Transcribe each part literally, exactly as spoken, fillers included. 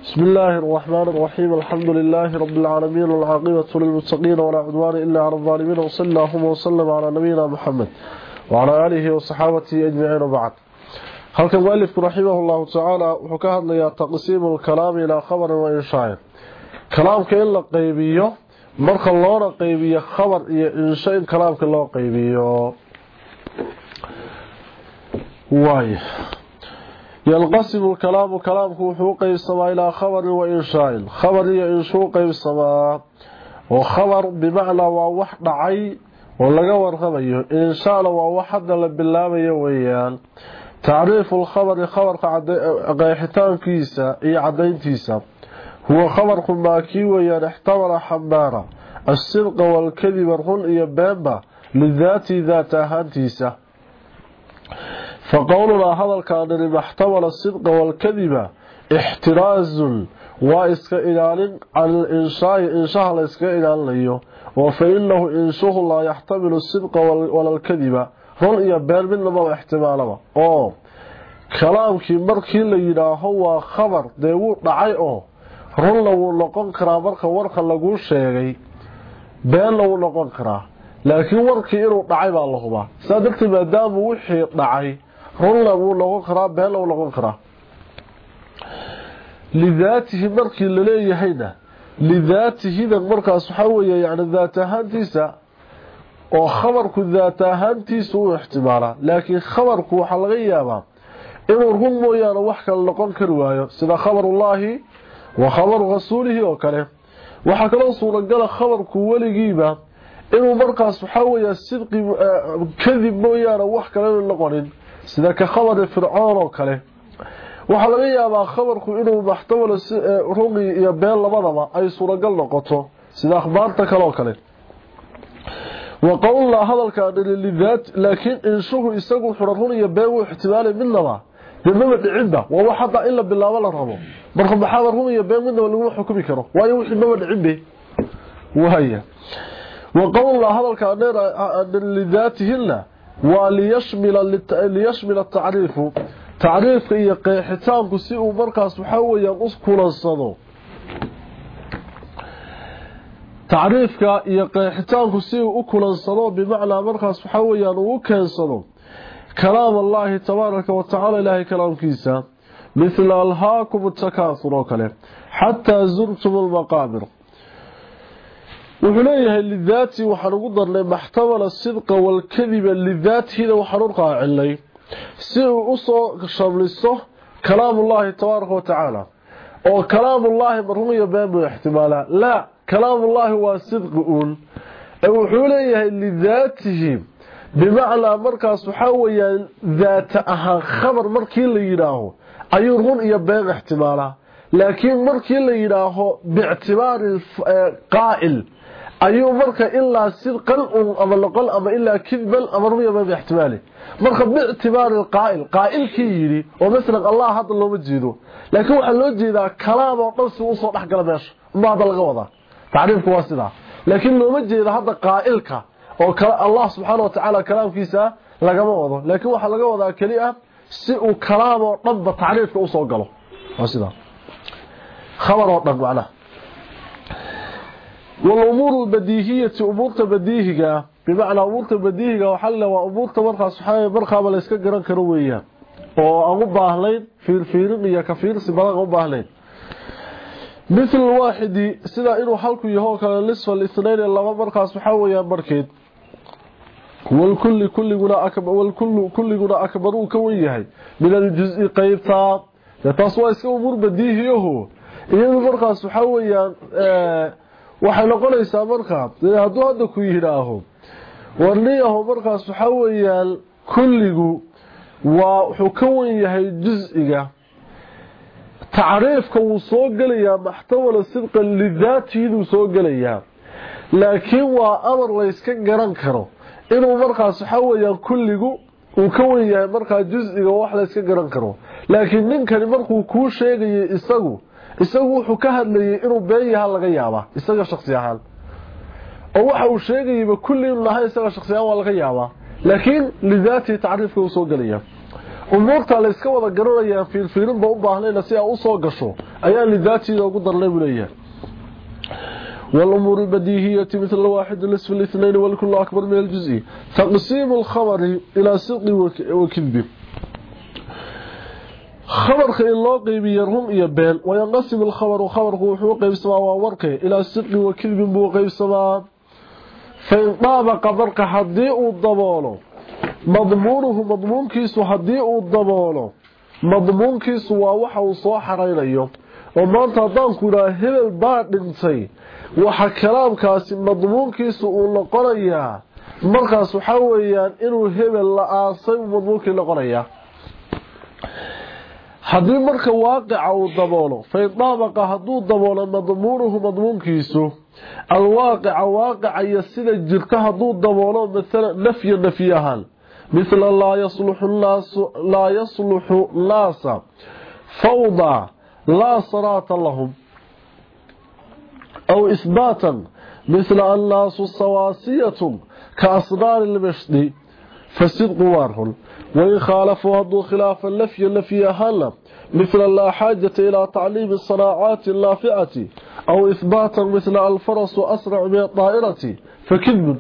بسم الله الرحمن الرحيم. الحمد لله رب العالمين والعاقبة للمتقين ولا عدوان إلا على الظالمين، وصلى الله وسلم على نبينا محمد وعلى آله وصحابته أجمعين وبعد. هل كان مؤلف رحمه الله تعالى وحكاها لي تقسيم الكلام إلى خبر وإنشاء. كلام كإلا قيبيه مرخ الله قيبيه خبر إنشاء كلام كالله قيبيه واي ينقسم الكلام كلامك وحوق السماء إلى خبر وإنشاء. خبر ينشوق السماء وخبر بمعنى ووحد عي ولقور خبيه إنشاء ووحد بالله ويان. تعريف الخبر خبر قيحتان كيسا إي عدين تيسا هو خبر خماكي ويان احتمل حمارة الصدق والكذب الرن يبابا للذات ذاتها تيسا. فقولنا هذا كان لما احتمل الصدق والكذب احتراز وإسك إلال عن الإنشاء إنشاء الإسك إلال ليه، وفإنه إنشاء لا يحتمل الصدق ولا الكذب رن يبال من لما احتماله. أوه كلامك مركي لينا هو خبر ديو دعي أوه رن لو نقن كرا مركا ورقا لقول شيئي بين لو نقن كرا، لكن وركي إنو دعي بالله سادلت مادام وحي دعي رن لو نقن كرا بين لو نقن كرا لذاته مركي لليه هيدا لذاته ذا مركا سحوية يعني ذات هانتيسا وخبرك ذات هانتيسا احتمالا، لكن خبرك وحلغيابا إنو رهم ويانا وحكا لقن كروايا سيدا خبر الله وخبر رسوله وكله. وحكا لو صورا قال خبرك ولقيبا إنو مركا سحوية الصدق كذب ويانا وحكا لقنين سيدا كخبر فرعون وكله. waxa laga yaabaa khabarku inuu maxtamalo ruqi iyo been labadaba ay suuragal noqoto sida akhbaarta kale oo kale. wa qawla hadalka lidhat laakiin inshuhu isagu xurun iyo been uu ihtimaal midnaba dibna dhicinba waa waxa illa bilaabo la rabo marka maxaa ruqi iyo been midnaba lagu xukumi karo waayo wixii naba dhicinbe wahaya. wa qawla hadalka lidhatihilla wa liyashmila liyashmila at-ta'rifu تعريف iyo qeexitaanku si uu markaas waxa weeyaan us kulansado تعريفka iyo qeexitaanku si uu u kulansado bimaana markaas waxa weeyaan uu keensado kalaam Allah tabaaraka wa ta'ala ilaahi kalaamkiisa مثل alhaakum at-takathur kale hatta zurtum al-maqabir wuxuleeyahay lidhaati waxa lagu darnay maxtamal as-sidq wal-kadhib lidhaati waxa lagu qaacilay si uu u soo shamliso kalaamullaahi tabaaraka wa tacaala oo kalaamullaahi marhumiya been buu ihtimaala la kalaamullaahi waa sidquun ee wuxuu leeyahay lidaatihi bimacna markaas waxa weeyaan daata ahaan khabar markii la yiraaho ayuu run iyo been ihtimaala, laakiin markii la yiraaho bi'tibaari qaa'il ayuu marka ilaa sidqan ama laqal ama ilaa kidban ama rumiya been ihtimaali marka bi'tibaar alqaa'il qaa'ilkii yiri oo mesela Allah hadda looma jeedo laakiin waxa loo jeedaa kalaam oo dhan si uu soo dhaxgala meesha ma hada laga wada taariifku waa sida, laakiin looma jeedo hadda qaa'ilka oo Allah subhanahu wa ta'ala kalaamkiisa laga wado laakiin waxa laga wadaa kaliya si uu kalaam oo dhan ba taariifka u soo galo waa sida khabar oo dhan macna. والامور البديهيه امور بديهيه بمعنى امور بديهيه وحل وامور مرخا سبحانه مرخا بلا iska garan karo weeyaan oo aan u baahnayn fiir fiirin iyo ka fiirsi badan u baahnayn مثل واحد sida inuu halku yahay kala lisfal isnayn laba markaas waxa weeyaan markeed wal kulli kulliguna akbar wal kullu kulliguna akbar uu ka weeyahay min al juz'i qaybta taas waa iska umur badiihiyo iyadoo markaas waxa weeyaan ee waxay noqonaysaa markaa hadduu hadda ku yiraaho warniyaho markaas waxa weeyaan kulligu waa wuxuu ka wan yahay juz'iga taariifka uu soo galayaa maxtawala sidqa lidaatihi soo galayaa, laakiin waa amar la iska garan karo inuu markaas waxa weeyaan kulligu uu ka wan yahay markaa juz'iga wax la iska garan karo, laakiin ninkani markuu ku sheegay isagu isagu wuxuu ka hadlayay inuu been yahay laga yaaba isaga shakhsi ahaan oo waxa uu sheegayba kulli inuu lahay isaga shakhsi ahaan waa laga yaaba, laakiin lidaati taariifka uu soo galaya umuurta la iska wada garanaya fiil fiilin ba u baahnayna si ay u soo gasho أيها لذاته لو قدر لي والأمور البديهية مثل الواحد النصف الاثنين والكل أكبر من الجزء تقسيم الخبر إلى صدق وكذب خبر خير الله قيبي يرهم يبين وينقسم الخبر وخبر هو قيب سماء وورقه إلى صدق وكذب بو قيب سماء فإن طابق برق حديء الضبال مضمونه مضمون كيس حديء الضبال مضمون كيس ووحو صاح رينيو وما انت دانكو لا هبل بعد انتي waxa kalaamkaasi madmuunkiisu uu noqonayaa markaas waxa weeyaan inuu hebel la aasay madmuunkii noqonaya hadii marka waaqica uu daboolo faydabaqa haduu daboolo madmuunuhu madmuunkiisu alwaaqica waaqica sida jirta haduu daboolo mesela nafyi nafiyahan مثل لا يصلح الناس لا يصلح الناس فوضى لا صراط لهم أو إثباتا مثل الناس سواسية كأصدار المشد فالصدق وارهن وإن خالفوا هدو خلاف النفي النفي أهلا مثل لا حاجة إلى تعليم الصناعات النافعة أو إثباتا مثل الفرس أسرع من الطائرة فكذب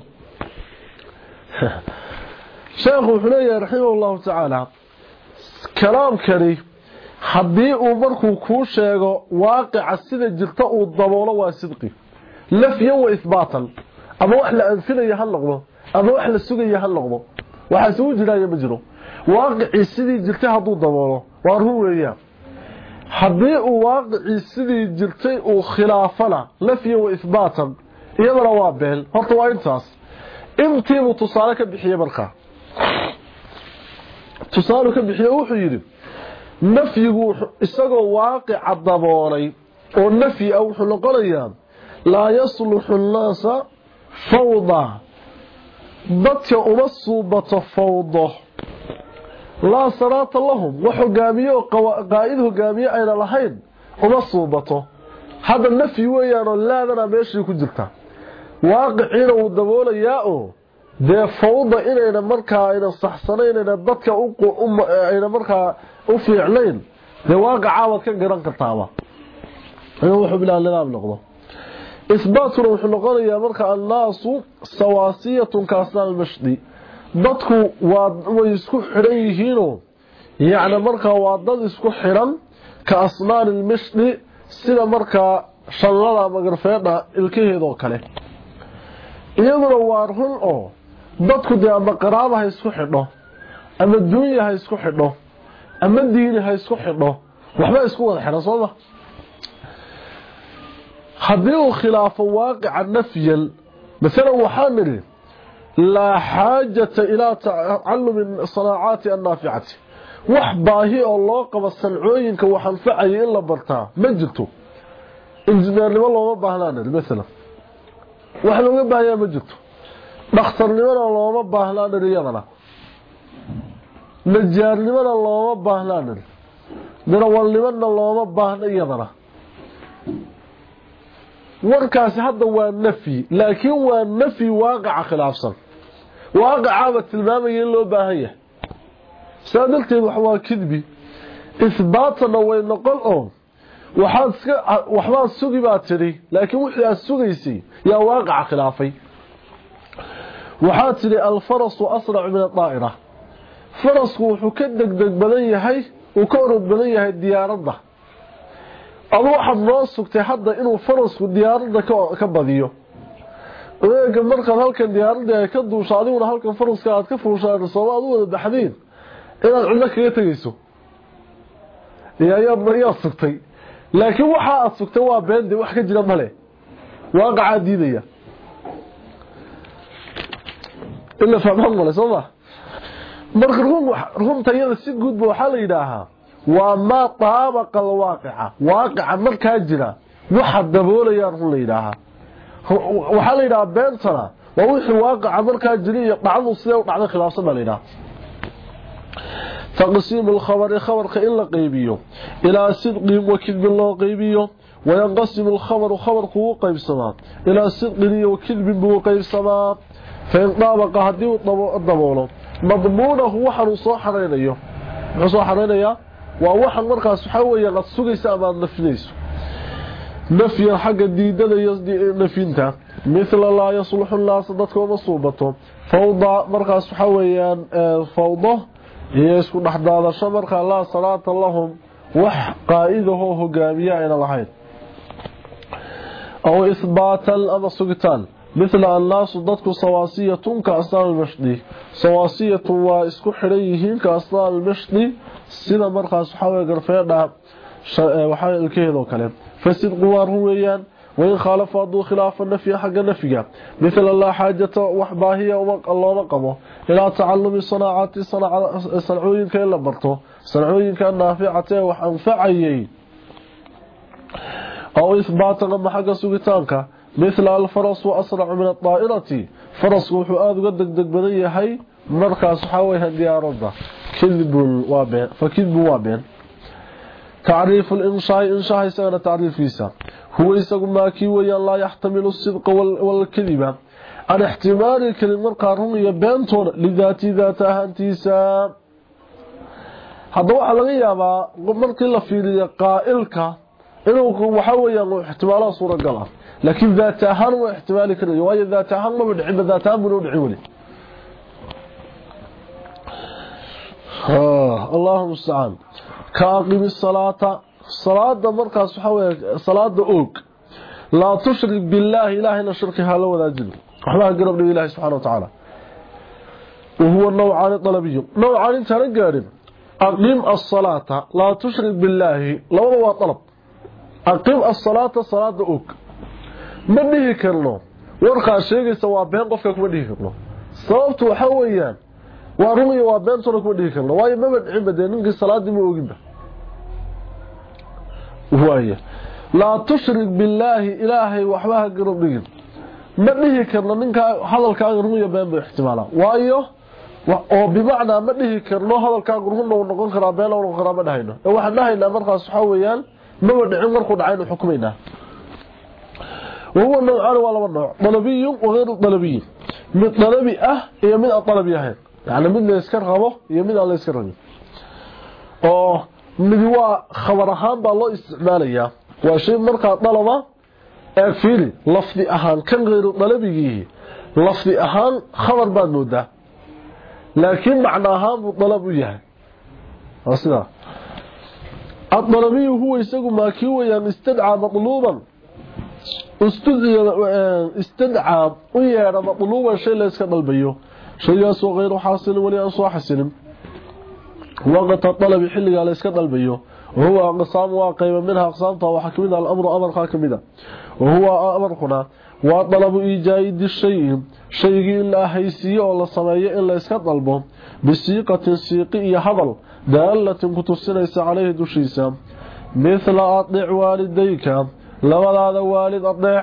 شيخ حنية رحمه الله تعالى كلام كريم haddii uu markuu ku sheego waaqica sida jirta uu daboolo waa sidqi lafya wa isbaatan ama wax la anfinayo hal noqdo ama wax la sugayo hal noqdo waxa soo jiraya ma jiro waaqici sidii jirta haduu daboolo waa run weeyaan haddii uu waaqici sidii jirtay uu khilaafana lafya wa isbaatan iyadana waa beel horta waa intaas intii uu tusaale ka bixiyay markaa tusaale ka bixiyay wuxuu yiri nafyigu isagoo waaqica daboolay oo nafyi ah wuxuu noqonayaa laa yasluxu an-naasa fawda dadka uma suubato fawdo laa salaata lahum wa hogaamiyo qaa'id hogaamiyo ayna lahayn uma suubato hada nafyi weeyaan oo laadana meeshii ku jirta waaqiciina uu daboolayaa oo dee fawda inayna markaa ayna saxsanaynayna dadka ayna markaa u fiicnayn dee waaqicaa waad ka garan kartaaba ayuu wuxuu bilaa nidaam noqdo isbaatuna wuxuu noqonayaa marka annaasu sawaasiyatun kaasnaan mashdi dadku waa way isku xidhan yihiinoo yacni markaa waa dad isku xidhan ka asnaan ilmashdi sida markaa shallada magarfeedha ilkaheedoo kale iyaduna waa run oo dadku dee ama qaraaba ha isku xidho ama duunya ha isku xidho ama diini ha isku xidho waxba isku wada xidhan sooma haddii uu khilaafo waaqica nafyan مثلا waxaa nidhi laa xaajata ilaa tacallumi sanaacaati annaaficati wax baahi oo loo qabo sancooyinka wax anfacaya in la bartaa ma jirto injineernimo looma baahnaa nidhi mesela wax looga baahayaa ma jirto dhakhtarnimona looma baahnaa nidhi iyadana najaarnimona looma baahnaa nidhi darawalnimona looma baahna iyadana warkaasi hadda waa nafyi laakiin waa nafyi waaqica khilaafsan waaqicaba tilmaamaya in loo baahan yahay saadalteed wax waa kidbi isbaatana way noqon oo waxaad iska waxbaa sugi baa tiri laakiin wixii aad sugaysay yaa waaqica khilaafay waxaa tiri alfarasu asracu min adaa'ira farasku wuxuu ka degdeg badan yahay uu ka orod badan yahay diyaaradda adu waxaad noo sugtay hadda inuu farasku diyaaradda ka badiyo odaga markaad halkan diyaaradda ay ka duusho adiguna halkan faraska aad ka fuushaan Soomaad u wada baxdiin inaad cidna kaga tagayso yaa yaa sugtay laakiin waxa aad sugtay waa been wax ka jira male waaqaca diidaya illa fahmaan wala Soomaa marka runta iyada si guud buu waxa la yiraahaa وما طابق الواقع واقع marka jira waxa daboolaya run leeyahay waxa la yiraahdaa beentana waa wixii waaqica marka jira iyo dhacdo sida dhacdo khilaafsan baa leeyahay تقسيم الخبر خبر إلا قيبيه إلى صدق وكذب الله قيبيه وينقسم الخبر خبر قوة قيب سماء إلى صدق وكذب بو قيب سماء فإن طابق هديه الضبوله مضمونه هو حنو صاحرين وحو صاحرين وواحد مركز حوية قد سقيس أما نفنيس نفيا حق الديدة نفينتا مثل لا يصلح الله صدتك ومصوبته فوضى مركز حوية فوضى يسكن أحداث الشمرك الله صلاة اللهم وح قائده هو قامية إلى الحين أو إثباتا أما سقطان مثل أن لا صدتك صواسية كأصنام المشدي صواسية وإسكو حريهين كأصنام المشدي سيدا مركز حوية قرفينا وحايا الكيلو كلام فسد قوار هويان وإن خالف أدو خلاف النفي حق النفي مثل الله حاجة وحباهية الله نقمه إلى تعلم صناعات صنعوين كإن لبرته صنعوين كأن نافعته وحنفعيه أو إثبات غم حق سوغتانك مثل الفرس وأسرع من الطائرة فرس وحؤاد قدك دك بديه هاي مركز حاويها ديارده كذب وابين فكذب وابين تعريف الإنشاء إنشاء يسأل تعريف فيسا هو يسأل ما كيويا لا يحتمل الصدق والكذبة عن احتمال الكلمة القارون يبانتون لذاتي ذاتها انتيسا هذا هو على غيابا مرك الله في قائلك إنه وحاويا احتمالها صورة قلع لكن ذاتها هو احتمال كذب وهي ذاتها ما بدعب ذاتها منو دعولي آه الله المستعان كاقم الصلاة الصلاة مركز حوالي صلاة أوك لا تشرك بالله إلهنا شركها لو ذا جل وحبها قرب لله سبحانه وتعالى وهو النوعان الطلبي نوعان تنقارب أقيم الصلاة لا تشرك بالله لو هو طلب أقيم الصلاة صلاة أوك منه كرنو ورقى الشيء سواء بين قفك منه كرنو صوبته حويا وارمي وابين صورك منه كرنو واي ما بدعين بدين ننقي الصلاة دي موقين وهي لا تشرك بالله إلهي وحبها قرب لك ما dhihi karno ninka hadalkaaga rumiya been baa ihtimaala waayo oo bimacna ma dhihi karno hadalkaaga rumiya noqon kara been oo noqon kara ma dhahayno waxa dhahaynaa markaas waxa weeyaan ma wadicin markuu dhacay inuu xukumayna وهو النوعان ولا نوع طلبي وغير طلبي من طلبي اه iyo mid طلبي ah يعني mid la iska rabo iyo mid aan la iska rabin oo mid waa khabar ahaan baa loo isticmaalayaa waa shay marka dalaba ee fiili lafdi ahaan kan غير طلبي lafdi ahaan khabar baa nooda laakiin macna ahaan uu dalab u yahay asla الطلبي هو يسقو ما كيويان استدعى مطلوبا استدعى ويرى مطلوبا شيء لا اسك دلبيو شيء سو غير حاصل ولا ان سو حسن وقت الطلب خليغا لا اسك دلبيو وهو اقسام واقيم منها اقسامته وحكمنا الامر امر حاكمنا وهو امرنا وطلب ايجاد الشيء شيء لا هيسيه ولا سميه الا اسك دلبو بسيقه سيقيه حضل دالة كتسنيس عليه دشيسا مثل أطيع والديك لولا والد أطيع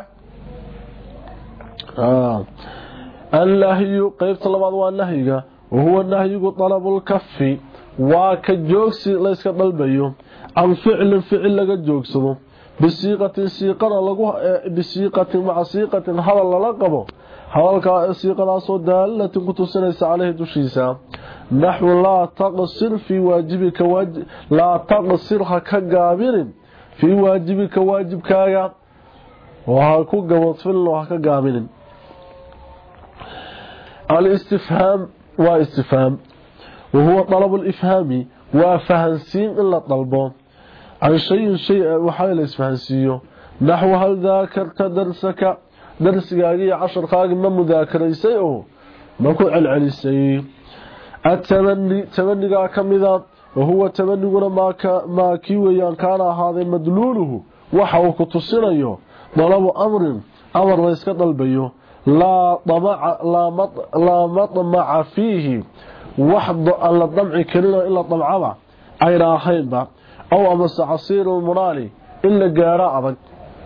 آه. النهي قيبت لبعض والنهي وهو النهي طلب الكف وكجوكس ليس كطلبيه عن فعل فعل لك جوكسه بسيقة سيقة بسيقة مع سيقة حضر للقبه حضرك سيقة دالة كتسنيس عليه دشيسا نحو لا تقصر في واجبك واجب لا تقصرها كغابر في واجبك واجبك وهاكو غوطفل وهاكا غابر الاستفهام واستفهام وهو طلب الافهام وفهنسين الا طلبه عن شيء شيء وحال اسفهنسيو نحو هل ذاكرت درسك درسك عشر قاق ما مذاكريسي او ما كو علعليسي التمني تمني كمذا وهو تمنينا ما ك ما كيويان كان هذا مدلوله waxa uu ku tusinayo dalabo amrin amar la iska dalbayo la damaca la mat la matmaca fihi wahd alla damci kalina illa damcaba ay raaxayba aw ama sa'sir munali illa gaara adag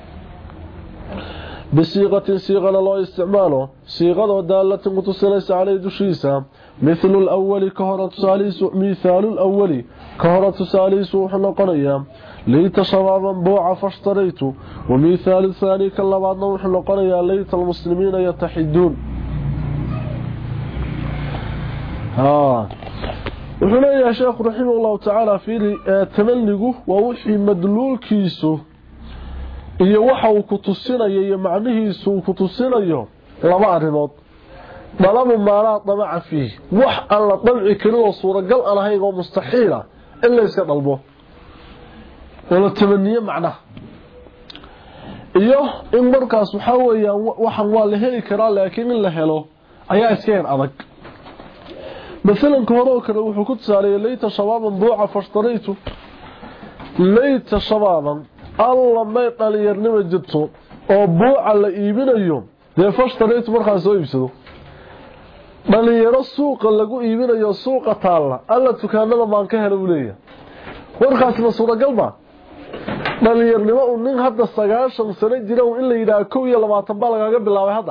بصيغه صيغه لو استعماله صيغه داله متصله عليه دشيسا مثل الاول كهرة ثالث مثال الاول كهرة ثالث وحنقنيا ليت شبابا بوع فاشتريت ومثال الثاني كلبعضنا وحنقنيا ليت المسلمين يتحدون ها وحنا يا شيخ رحمه الله تعالى في تملغه ووحي مدلول كيسو iyo waxa uu ku tusinayo iyo macnihiisu ku tusinayo laba arimood dalab maala damaca fihi wax alla dalci karo suuragal aan ahayn oo mustaxiila in la iska dalbo wala tamaniyo macnaha iyo in markaas waxa weeyaan waxan waa la heli karaa laakiin in la helo ayaa iska yar adag مثلا كورو كره wuxuu ku tusaalay leeyta shababan buuca fashtaraytu leeyta shababan alla may dhaliyarnimo jirto oo buuca la iibinayo de fashtaraytu markaa soo iibsado dhaliyaro suuqa lagu iibinayo suuqa taala alla tukaanada baan ka helay leeyahay warkaas ma suuragal ba dhaliyarnimo uu nin hadda sagaashan sano jira in la yiraahdo kow iyo labaatan baa laga bilaabay hadda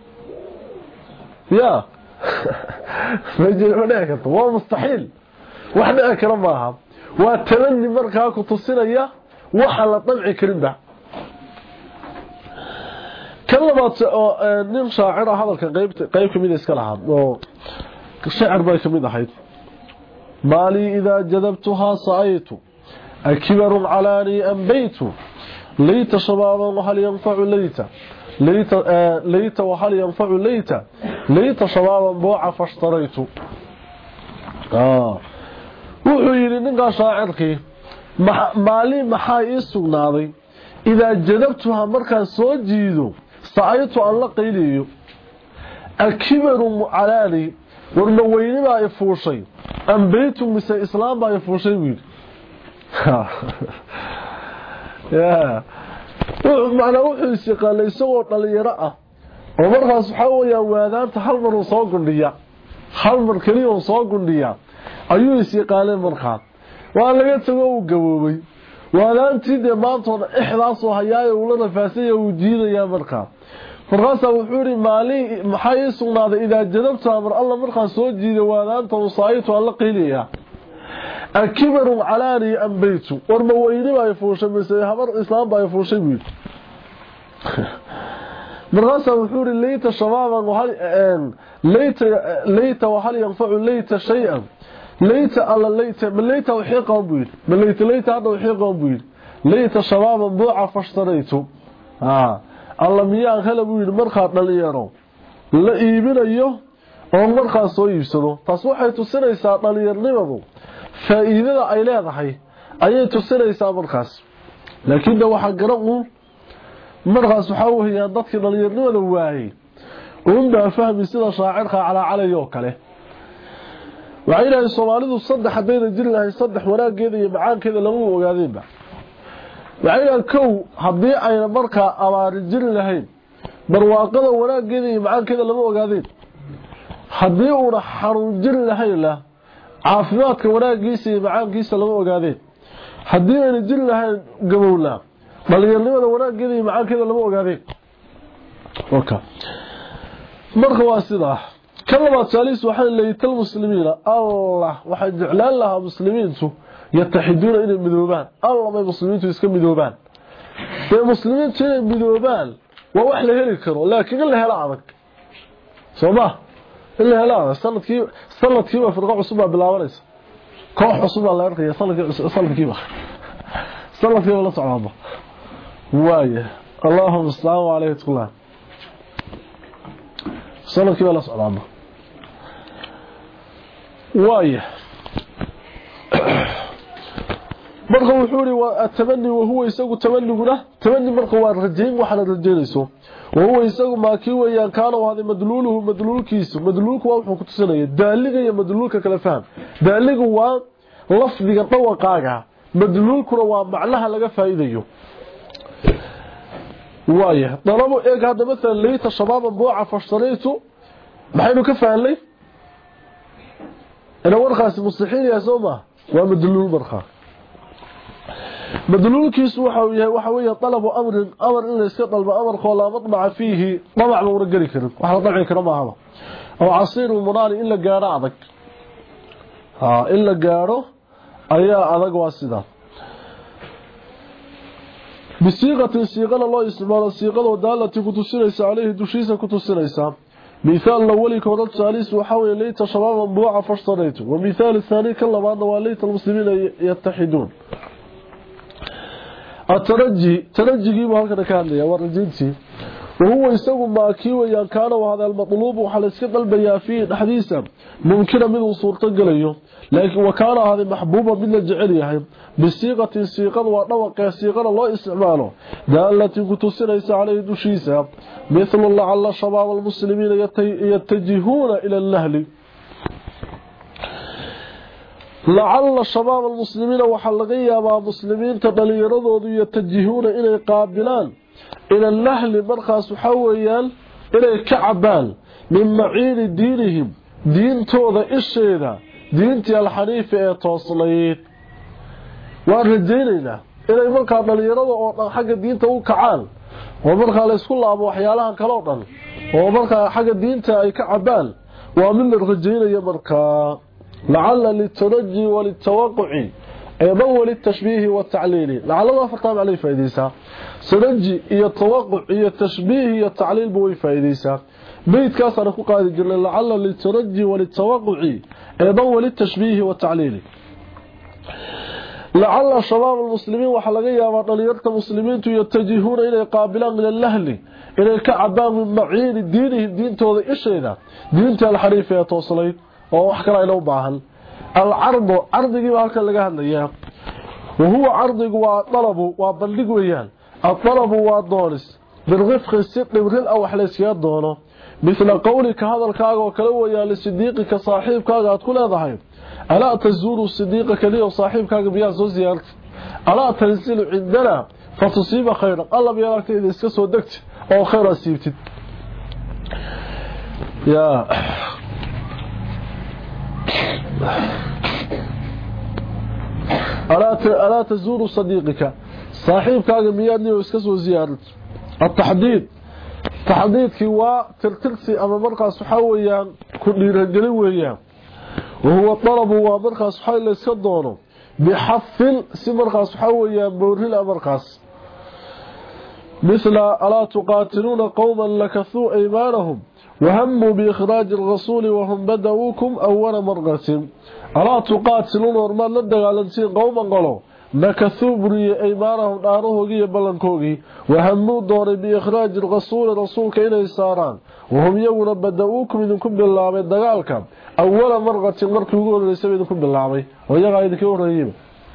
ya فجل مناك هو مستحيل وحنا اكرم معها وتمني markaa ku tusinaya waxa la dabci karin ba kalabaad nin shaacir hadalka qaybta qayb kamid iska lahaa oo shaacir bay kamid ahayd mali idha jadabtuha sa'aytu akbar alani am baytu layta shababan hal yanfa'u layta ليت ليت وهل ينفع ليت ليت شبابا بوعه فاشتريته اه wuxuu yiri ninka shaacirkii maali maxaa ii sugnaaday ida jadabtuha markaan soo jiido saaytu alla qayliyo akibaru alani warma weynida ay fuushay am baytu misa islaam baa ay fuushay wiil ya macna wuxuu isqaalay isagoo dhalinyaro ah oo markaas waxa weeyaa waadaanta hal mar soo gundhiya hal mar kaliya oo soo gundhiya ayuu isqaalay markaa waa laga tago uu gaboobay waadaantii de maanta ixdaas oo hayay uu la nafaasay uu jiidaya markaa markaas wuxuu yiri maali maxay sugnaaday ida jadabta amar alla markaa soo jiiday waadaanta uu saayto alla qiliya akibaru alani am baytu warma weyni baa fuushay misay habar islaam baa fuushay wiil markaas wuxuu yiri leeyta shababan wahal leeyta leeyta wahal yanfa'u leeyta shay'an leeyta alla leeyta leeyta wixii qoombiil leeyta leeyta hada wixii qoombiil leeyta shababan buuca fashtaraytu ah alla miyaan kala wiil markaa dhalinyaro la iibinayo oo markaa soo iibsado taas waxay tusinaysaa dhalinyarnimadu faa'iidada ay leedahay ayay tusinaysaa markaas laakiin waxa garan uu markaas waxa uu yahay dadkii dhalinyarnimada waayay oo baa fahmi sida shaacirka ala calayo kale وعينا الصوماليdu saddex hadayna jir lahayn saddex wanaageeda iyo macaankeeda lagu ogaadeenba وعينا kow hadii ay marka abaar jir lahayn barwaaqada wanaageeda iyo macaankeeda lagu ogaadeen hadii uu xarun jir lahayn la caafimaadka wanaagiisa iyo macaankiisa lagu ogaadeen hadii ay jir lahayn gabowla dhalinyarnimada wanaageeda iyo macaankeeda lagu ogaadeen oka marka waa sidaa كلمة ثالث وحن ليت المسلمين الله وحن جعلان لها مسلمين يتحدون إلى المذوبان الله ما المسلمين يسكن مذوبان المسلمين تلين مذوبان ووحل هلكروا لكن إلا هلا عضك صباح إلا هلا عضك صلت كيما صلت كيما في الرقع صباح بالعواليس كوح صباح الله يرقي صلت كيما صلت كيما لا صعبة وايه اللهم السلام عليه تقولان صلت كيما لا صعبة وايه marka wuxuu ri waa tabanni wahuwa isagu tabannigu tabanni marka waa rajayn waxa la rajaynayso wahuwa isagu ma kii weeyaan kaana wada madluuluhu madluulkiisu madluulku waa wuxuu ku tusinaya daaliga iyo madluulka kala faham daaligu waa lafdiga dhawaqaaga madluulkuna waa macnaha laga faa'iideeyo waaye dalabo eeg hada mesela leeyta shababan buuca fashtaraytu maxaynu ka fahanay أنا ورخاس مستحيل يا سوما ومدلول مرخا مدلول كيس وحويه وحويه طلب أمر أمر إنه يسقطل بأمر خولا مطمع فيه طبع مورقري كرم وحلا طبعي كرم هذا أو عصير ومراني إلا قارع عضك ها إلا قارو أيها عضك واسدا بصيغة صيغة الله يسمى الصيغة ودالة كتسينيسا عليه دشيسا كتسينيسا مثال الأول كورت ثالث وحاول ليت شبابا بوعة فاشتريته ومثال الثاني كلا بعد وليت المسلمين يتحدون الترجي ترجي قيمة هكذا كان لي ورجيتي وهو يسوي ما كيويا كان وهذا المطلوب وحلس كذا البيافين حديثا ممكن منه صورة قليه لكن وكان هذا محبوبا من الجعليه بصيغة سيغة ونوقع سيغة الله استعماله دالتي كتسريس عليه دشيسا مثل الله على شباب المسلمين يتجهون إلى النهل لعل شباب المسلمين وحلقيا مع مسلمين تدليرضوا يتجهون إلى قابلان إلى النهل مرخص حويا إلى كعبان من معين دينهم دين توضى إشيدا دينتي الحنيفة توصليت وارجينينا إلى مركا دليرضوا حق دينتا وكعان ومركا ليسكو الله أبو حيالها كالوطن ومركا حق دينتا أي كعبان ومن الرجيني مركا لعل للترجي وللتوقع أيضا وللتشبيه والتعليل لعل الله فرطان عليه فايديسا سرجي هي التوقع هي التشبيه هي التعليل بوي فايديسا بيت كاسر أخو قائد جل لعل للترجي وللتوقع أيضا وللتشبيه والتعليل لعل شباب المسلمين وحلقيا وطليرت المسلمين يتجهون إلى قابلان من اللهل إلى الكعبان من معين الدين الدين توضي إشينا دينتا الحريفة توصلين وحكرا إلى بعض العرض عرضي وهكذا لقى هذا وهو عرضي وطلب وبلغ ويان الطلب والدونس بالرفق السق بالغل أو حليسيات دونه مثل قولك هذا الكاغ وكلويا لصديقك صاحب كاغ تقول هذا حيب ألا تزور الصديق كلي وصاحب كاغ بيا سو زيارت ألا تنزل عندنا فتصيب خيرا الله بيراك إذا اسكسو دكت أو خيرا سيبتد يا ألا تزور صديقك صاحب كاغ ميادني واسكسو زيارت التحديد تحديدك هو ترترسي أما مرقص حويا كل رجل وياه وهو طلب ومرقص حويا يسكدونه بحفل سي مرقص حويا بورهل مرقص مثل ألا تقاتلون قوما لكثوا أيمانهم وهموا بإخراج الرسول وهم بدأوكم أول مرقص ألا تقاتلون ورمان لدغالنسين قوما قالوا لكثوا بري أيمانهم داروهوغي بلنكوغي وهموا دوري بإخراج الرسول رسولك إلى إساران وهم يونا بدأوكم إذنكم بالله دغالك أول مرقة مركي يقول ليس إذنكم بالله ويقع إذنك ورهيب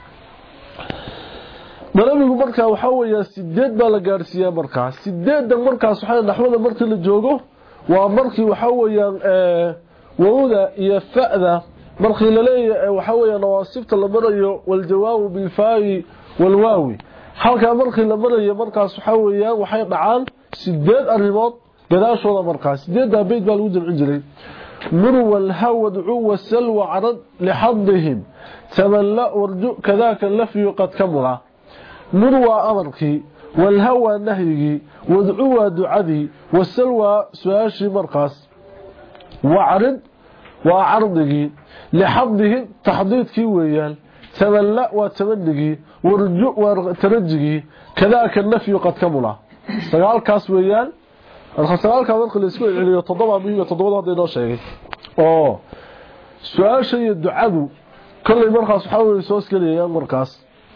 نلمي مركا وحاوية سيداد بالغارسيا مركا سيداد مركا سبحانه نحونا مركي للجوغو ومركي وحاوية آه وودا يفأذا markii la leeyahay waxa weeye nawaasibta la marayo wal jawaab bil faa'i wal waawi halka markii la marayo markaas waxa weeyaan waxay dhacaan sideed arimood gadaashooda markaas sideed bayt baa lagu jamcin jiray nur wal hawd wa sal wa arad li haddihim tamalla warju kadaka lafi qad kamula nur wa amarki wal hawa nahyi wad'u wa du'adi wa sal wa su'ashi markaas wa arad wa ardigi لحظه تحضيض كي ويان تملأ وتمنقي ورجوع وترجقي كذاك النفي قد كمله سقال كاس ويان الخسرال كان مركل اسكو عليه تضبع مية تضبع هذا inoo sheegay oo su'aasha iyo ducadu kulli markaas waxa uu soo skaliyay markaas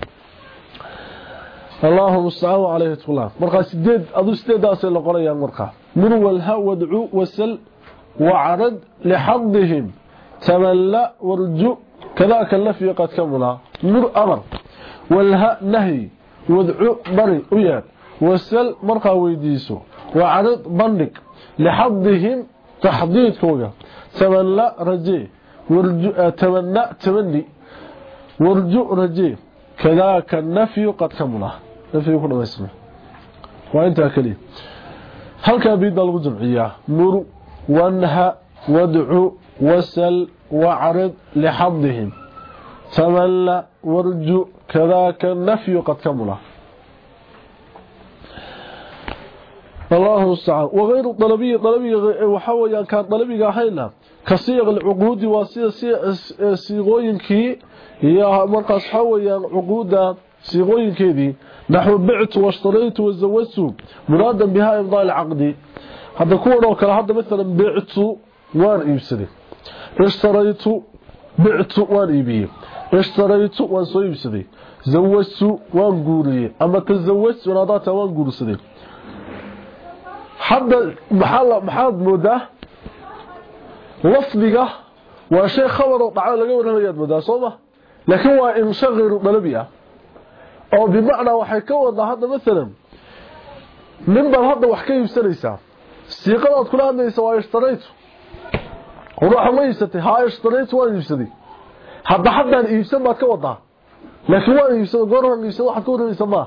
Allahu musta'an alayhi tullah markaas sideed adu sideedaas la qorayaan markaa min wal ha wad'u wasal wa'arad lihadhihim تملأ ورجو كذاك اللفي قد كملا مر أمر والها نهي ودعو بري ويان والسل مرقى ويديسو وعرض بندق لحظهم تحضيد كوغا تملأ رجي ورجو تمنى تمني ورجو رجي كذاك النفي قد كملا نفي يكون اسمه وانت كلي هل كان بيد الجمعيه مر وانها وادعو وسل وعرض لحظهم تملأ ورجو كذاك النفي قد كمله الله المستعان وغير الطلبية طلبية وحاول كان طلبية حينا كصيغ العقود وصيغوينكي هي مرقص حاول عقود صيغوينكي دي نحو بعت واشتريت وزوجت مرادا بها إمضاء العقد هذا كونه كلا هذا مثلا بعت وان إيبسدي اشتريت بعت وان إيبيه اشتريت وان سو إيبسدي زوجت وان قوري أما تزوجت ونادات وان قورسدي حتى محل محل مده لفظك وشيء خبر طعال لغا ورمياد مده صوبه لكن هو انشاء غير طلبي او بمعنى waxay ka wada hada mesela min bal hada wax ka iibsanaysa siiqadaad kula hadlaysa waa ishtaraytu ruuxa ma iibsatay ha ishtaraytu waa iibsaday hada hadan iibsan baad ka wada laakiin waa iibsado goorhan iibsado waxa ku waraysa ma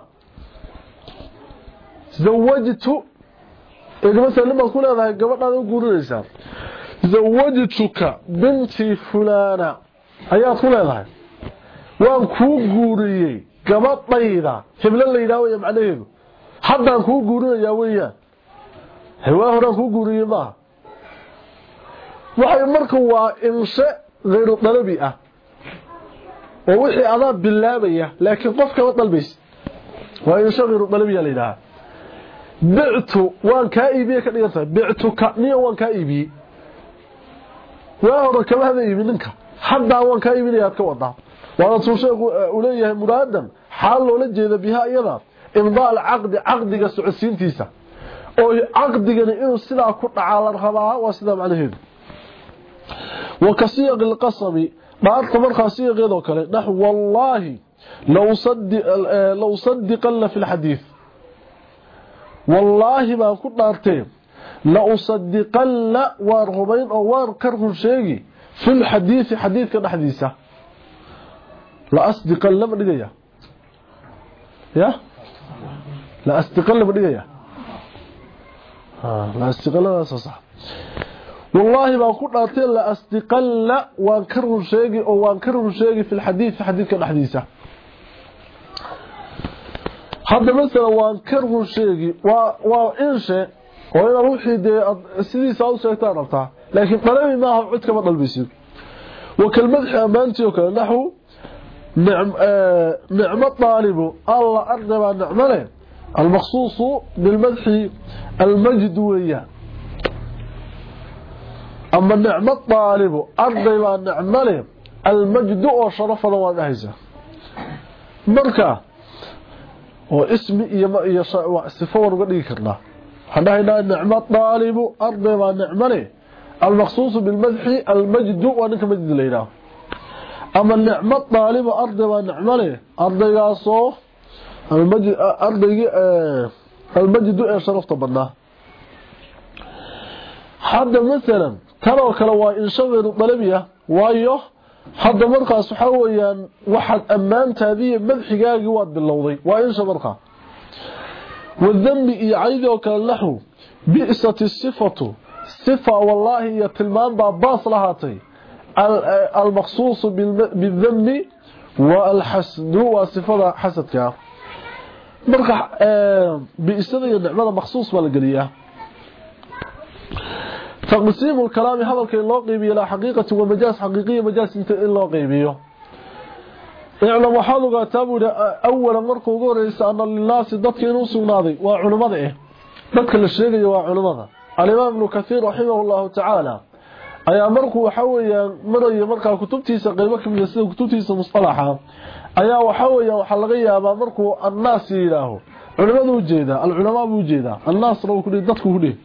zawajtu ee mesela lima ku leedahay gabadhaada u guurinaysa zawajtuka binti fulana ayaa ku leedahay waan ku guuriyay gabadhayda hebla la yiraahdo macnaheedu haddaan ku guurinayaa weeyaan hawaa horaan ku guuriyay ma waxay marka waa insha غير طلبي ah oo wixii adaa bilaabaya laakiin qof kale dalbays waa insha غير طلبي la yiraahdo bi'tu waan ka iibiye ka dhigantay bi'tu ka niyo waan ka iibiye waa hore kama hada iibinka hadda waan ka iibinayaa ka wada وانا توشيق أوليه مرادا حال لولا جيدا بها أيضا إمضاء العقد عقدك سعسينتيسا أو عقدك إنه السلع كنا على الرخباء وسلام عليهم وكسيق القصم ما أرتمر خاسيق غيره كله نحو والله لو صدق لو صدقن في الحديث والله ما كنا أرتين لو صدقن وارغبين أو واركره شيء في الحديث حديث كان حديثه لا أصدقاء لما دقيا يا لا أصدقاء لما دقيا لا أصدقاء لما صح والله ما كنت أعطي لا أصدقاء لا وانكره شيء أو وانكره شيء في الحديث في حديث كان حديثة هذا مثلا وانكره شيء وإنشاء وإن روحي دي سيدي سأل شيطان ربطها لكن قلبي ما هو عدك ما طلبيسي وكالمدح أمانتي وكال نحو نعم آه نعم الطالب الله أرضى نعمله المخصوص بالمدح المجدوية أما نعم الطالب أرضى نعمله المجد وشرف ضوان أهزة مركة واسم صفور قديك الله حنا نعم الطالب أرضى نعمله المخصوص بالمدح المجد وأنك مجد ليناه أما النعمة طالب أرضي ونعمله أرضي قاسوه المجد أرضي المجد إيه شرفت بنا حتى مثلا ترى كلوا إن شغل طلبية وايه حتى مرقى سحويا واحد أمانت هذه مدحقا قوات باللوضي وإن شبرقى والذنب إيعيد وكان له بئسة الصفة الصفة والله هي تلمان باباس لهاتي المخصوص بالذنب والحسد وصفه حسدك marka ee biisada nicmada maxsuus wala galiya taqsiim al-kalaam hadalka loo qeybiyo la xaqiiqatu wa majaaz xaqiiqiyo majaaz inta loo qeybiyo iclam waxaluga taabud awwala markuu ugu horeeyay anna lillahi dadka inuu sugnaaday waa culimada eh dadka la sheegayo waa culimada al-imaam ibn kathir rahimahullahu ta'ala ayaa markuu waxa weeyaan marayo marka kutubtiisa qaybo kamid sida kutubtiisa mustalaxa ayaa waxa weeyaan waxa laga yaabaa markuu annaas yiraaho culimadu u jeeda al-ulama u jeeda annaas roo ku dadku ku dhig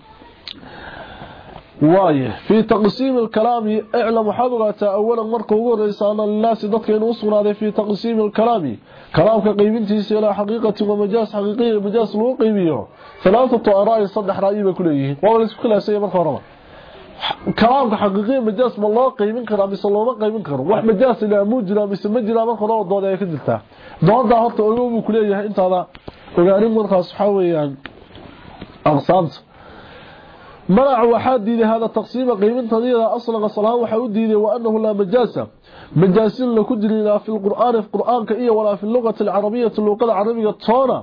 waaye fi taqsiim al-kalaam i'lam hadalata awwalan markuu ugu horeeyay annaas dadka inuu sugnaaday fi taqsiim al-kalaam kalaamka qaybintiisa ila xaqiiqatu wa majaaz xaqiiqiyo majaaz loo qaybiyo thalathatu ara'i saddex ra'yi ba ku leeyihiin waa la isku khilaafay marka hore kalaamka xaqiiqiyo majaaz ma loo qaybin karaa mise looma qaybin karo wax majaaz ila muujira mise ma jira marka hore dooda ay ka jirtaa dooda horta uu ku leeyahay intaada ogaarin markaas waxa weeyaan aqsaamta منع وحدد هذا التقسيم قيمة تضيير أصلا صلاة وحدد وأنه لا مجاسة مجاس لكدر لا في القرآن في القرآن كإية ولا في اللغة العربية اللغة العربية الطارة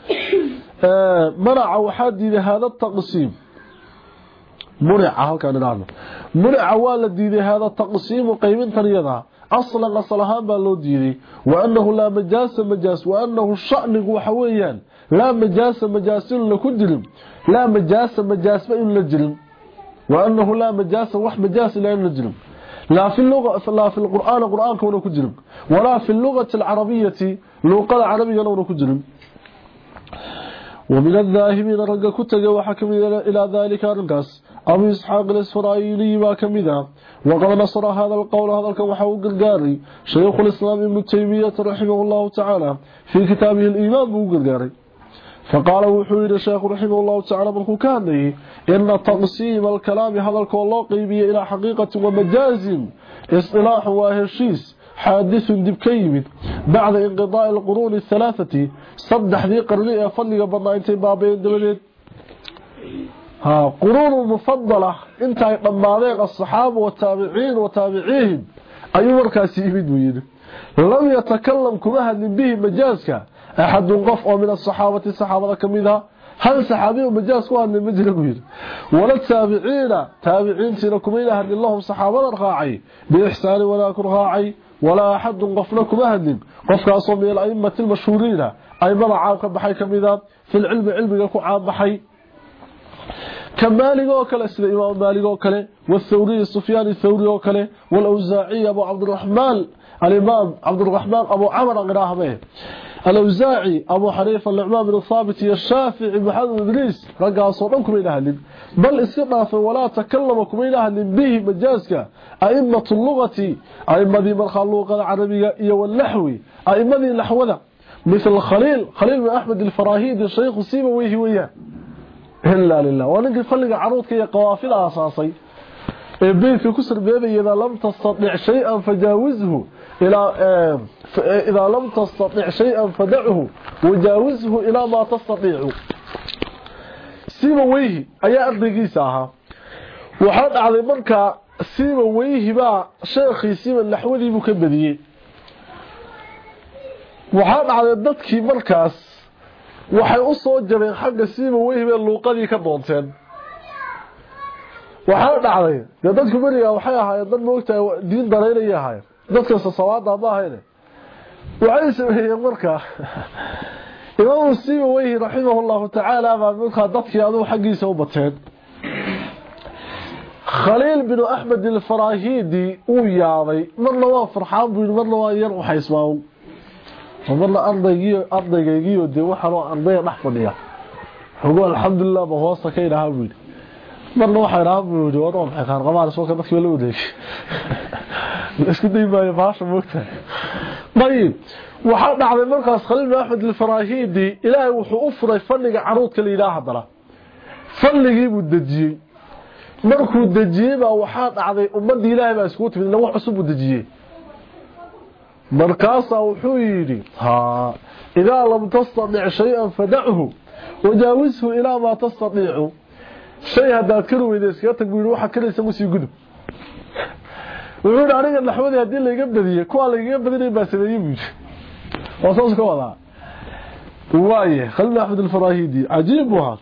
منع وحدد هذا التقسيم منع هل كان نعلم منع والدي هذا التقسيم قيمة تضيير أصلا صلاة بالوديري وأنه لا مجاس مجاس وأنه الشأن وحويا لا مجاز مجاز لكجرم لا مجاز مجاز إن لجرم وأنه لا مجاز وح مجاز إلا إن لجرم لا في اللغة لا في القرآن قرآن كونه كجرم ولا في اللغة العربية لغة العربية لونه كجرم ومن الذاهبين رجا كتج وحكم إلى ذلك رنكاس أبو إسحاق الإسرائيلي وكمذا وقد نصر هذا القول هذا الكوحوق القاري شيخ الإسلام ابن تيمية رحمه الله تعالى في كتابه الإيمان بوق القاري فقال وحويد الشيخ رحمه الله تعالى بالكوكاني إن تقسيم الكلام هذا الكوالله قيبية إلى حقيقة ومجاز إصطلاح وهشيس حادث دبكيمد بعد انقضاء القرون الثلاثة صدح ذي قرنية فلق برنايتين بابين دبلين ها قرون المفضلة انت قماليق الصحابة والتابعين وتابعيهم أي مركاسي إبدوين لم يتكلم كمهد به مجازك أحد قف من الصحابة الصحابة كمذا هل صحابي مجاز كوان من مجرقين ولا التابعين تابعين سنكمين أهد اللهم صحابة رخاعي بإحسان ولا كرخاعي ولا أحد قفلكم أهد قفك أصمي الأئمة المشهورين أي ملعاق بحي كمذا في العلم علم يكون عام بحي كمالي وكله سيده امام مالك وكله والثوري السفياني الثوري وكله والاوزاعي ابو عبد الرحمن الامام عبد الرحمن ابو عمرو غراهبه الاوزاعي ابو حنيفه النعمان بن ثابت الشافعي محمد ادريس رجاسو دنكم يلهلين بل استضاف ولا تكلمكم يلهلين به مجازك ائمه اللغه ائمه المخلوق العربيه والنحوي ائمه النحوه مثل الخليل خليل بن احمد الفراهيدي الشيخ سيبويه وياه إلا لله ونقل فلق عروضك يا قوافل أساسي بيت كسر بيبي إذا لم تستطيع شيئا فجاوزه إلى إذا لم تستطيع شيئا فدعه وجاوزه إلى ما تستطيع سيبويه أي أرضي ساها وحد على منك سيبويه با شيخي سيب النحولي مكبدي وحد على ضدكي مركز waxay u soo jabeen xagga siiba weyhbeen luuqadii ka doonteen waxa dhacday dadku bariga waxay ahaayeen dad moogtay diin dareeray ahaayeen dadka sawaada ma ahayn waxay sameeyeen marka imaam siiba weyhi rahimahullahu ta'ala ma marka dadkii adu xaqiisa u bateen Khalil bin Ahmad al-Farahidi uu yaabay marna waa farxaan buu marna waa yar waxay ismaaw ومرنا أرضيجي أرضيجي ودي وحنا أرضية نحفظيها هو الحمد لله بهوسة كينا هابين مرنا وحنا هابين ودي وضعهم حكان غمار سوى كبك بلوديك بس كده ما يبعاش موقتها طيب وحنا على مركز خليل بن أحمد الفراهيدي إلهي وحو أفر يفنق عروض كالإله هدرا فنقي بالدجي مركو الدجي ما وحنا على أمد إلهي ما يسكوت من لوح عصب الدجي مركاسا وحويري ها إذا لم تستطيع شيئا فدعه وجاوزه إلى ما تستطيع شيء هذا كرو إذا سياتك بيروحا كلا يسموسي يقدم ويقول عليك النحوذي هدين اللي يقبل ذي كوال اللي يقبل ذي بس يبيج وصوص كوالا وايه خلنا أحمد الفراهيدي عجيبها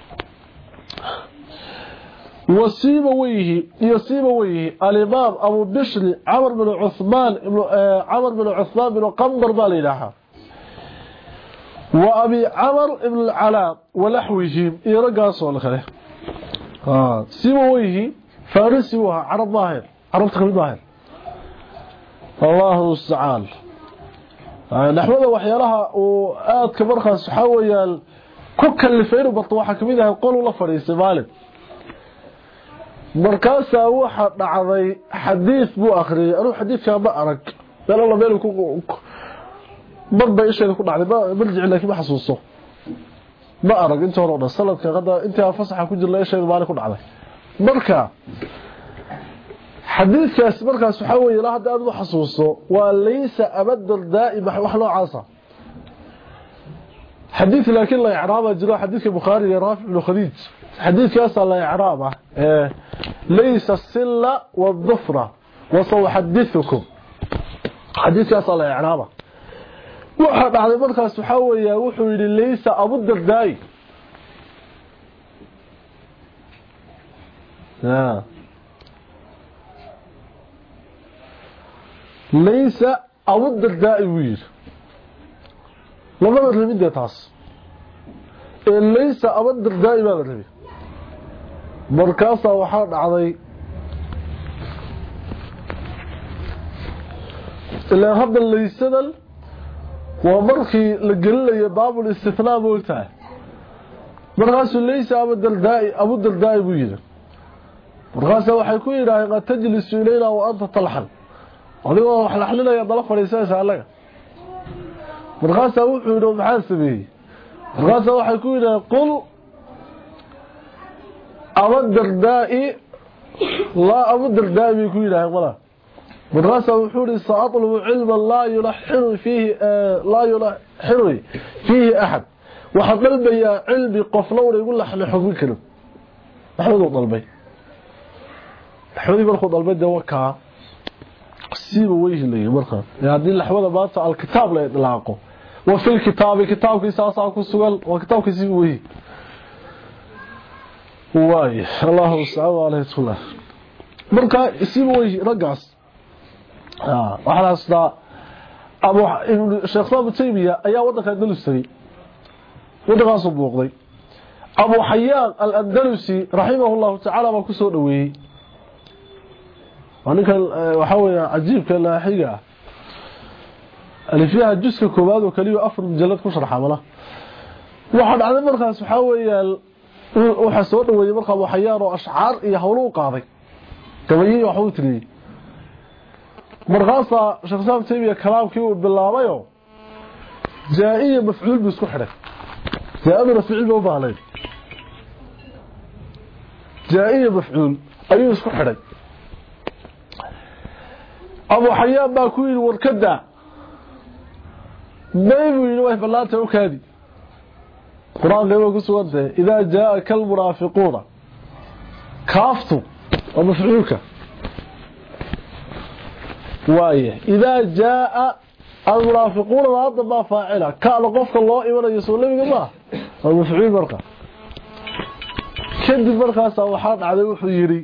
وسيبويه يسيبويه الإمام أبو بشر عمر بن عثمان عمر بن عثمان بن قنبر بالإلهة وأبي عمر بن العلاء ولحوه يرقص والخليه آه. سيبويه فارسيوها عرب ظاهر عرب تخبي ظاهر الله المستعان آه. نحوذا وحيالها وآد كبرخة سحاوية كوكا اللي فينه بطوحة كميدها يقول الله فريسي مالك markaasa waxa dhacday xadiis buu akhriyay anu xadiiska ma arag meel alla meel ku marba isheeda ku dhacday ma jecel laakiin ma xasuusto ma arag inta hore sanadka qada inta fasaxa ku jirnaa isheeda baa ku dhacday marka xadiiskaas markaas waxa weeye la hadda aad u xasuusto waa laysa abadal daa'im wax loo caasa xadiis laakiin la i'raaba jiro xadiiska bukhari iyo raafi ibn khadij حديث يصل إعرابه إيه ليس السلة والظفرة وسأحدثكم حديث يصل إعرابه وحد على مركز حوي يوحي ليس أبو الدرداء آه. ليس أبو الدرداء وير لما بدل من دي تاس ليس أبدر دائما الربي مركاسة وحاد عضي إلا هذا اللي يستدل ومركي لقل باب الاستثناء بولتاه مركاسة ليس أبدر دائما أبدر دائما بويدا مركاسة وحيكون إلهي قد تجلس إلينا وأنت تلحن adigoo wax la xalinaya dala fariisaysa alaga markaasa wuxuu yidhi maxaa sameeyey markaasa waxay ku yidhahdeen qul abadardaa'i laa abadardaa'i bay ku yidhahdeen mala markaasa wuxuu yidhi saatlubu cilman laa yulaxinu fiihi laa yulaxinu fiihi axad waxaa dalbayaa cilmi qofna una igu laxno xubin karin maxmeduu dalbay maxmedii markuu dalbay dee wakaa سيبه وجه لي مرخا يعني لحوده باطا الكتاب لا يطلقه وفي الكتاب كتاب كيساسا كسغل وكتاب سيبه وجه واي الله سبحانه عليه وسلم مرخا سيبه وجه رقاص اه waxa asda ابو شيخ ابو تيميه ayaa wadanka Andalusi wadankaas u booqday Abu Hayyan al-Andalusi rahimahullahu ta'ala ba ku soo dhaweeyay aniga waxa weeye ajiibka laaxiga alifiha juska koobaad oo kaliya afar mujallad ku sharxamala waxa dhacday markaas waxa weeye waxa soo dhaweeyay markaa Abu Hayyan oo ashcaar iyo hawlo u qaaday gabayay waxa uu tiriyay markaas shakhsiyan taymiya kalaamkii uu bilaabayo jaa'iya mafcuul bisku xidhay jaa'iya mafcuul buu baahnay jaa'iya mafcuul ayuu isku xidhay أبو حيان باكوين وركدا نايبو ينوه بلاته وكادي قرآن قيمة قصوانته إذا جاءك المرافقون كافتو ومفعولك وايه إذا جاء المرافقون هذا ما فاعله كان قفك الله إيمان يسول لي الله المفعول مرقى كدب مرقى سوحان على وحيري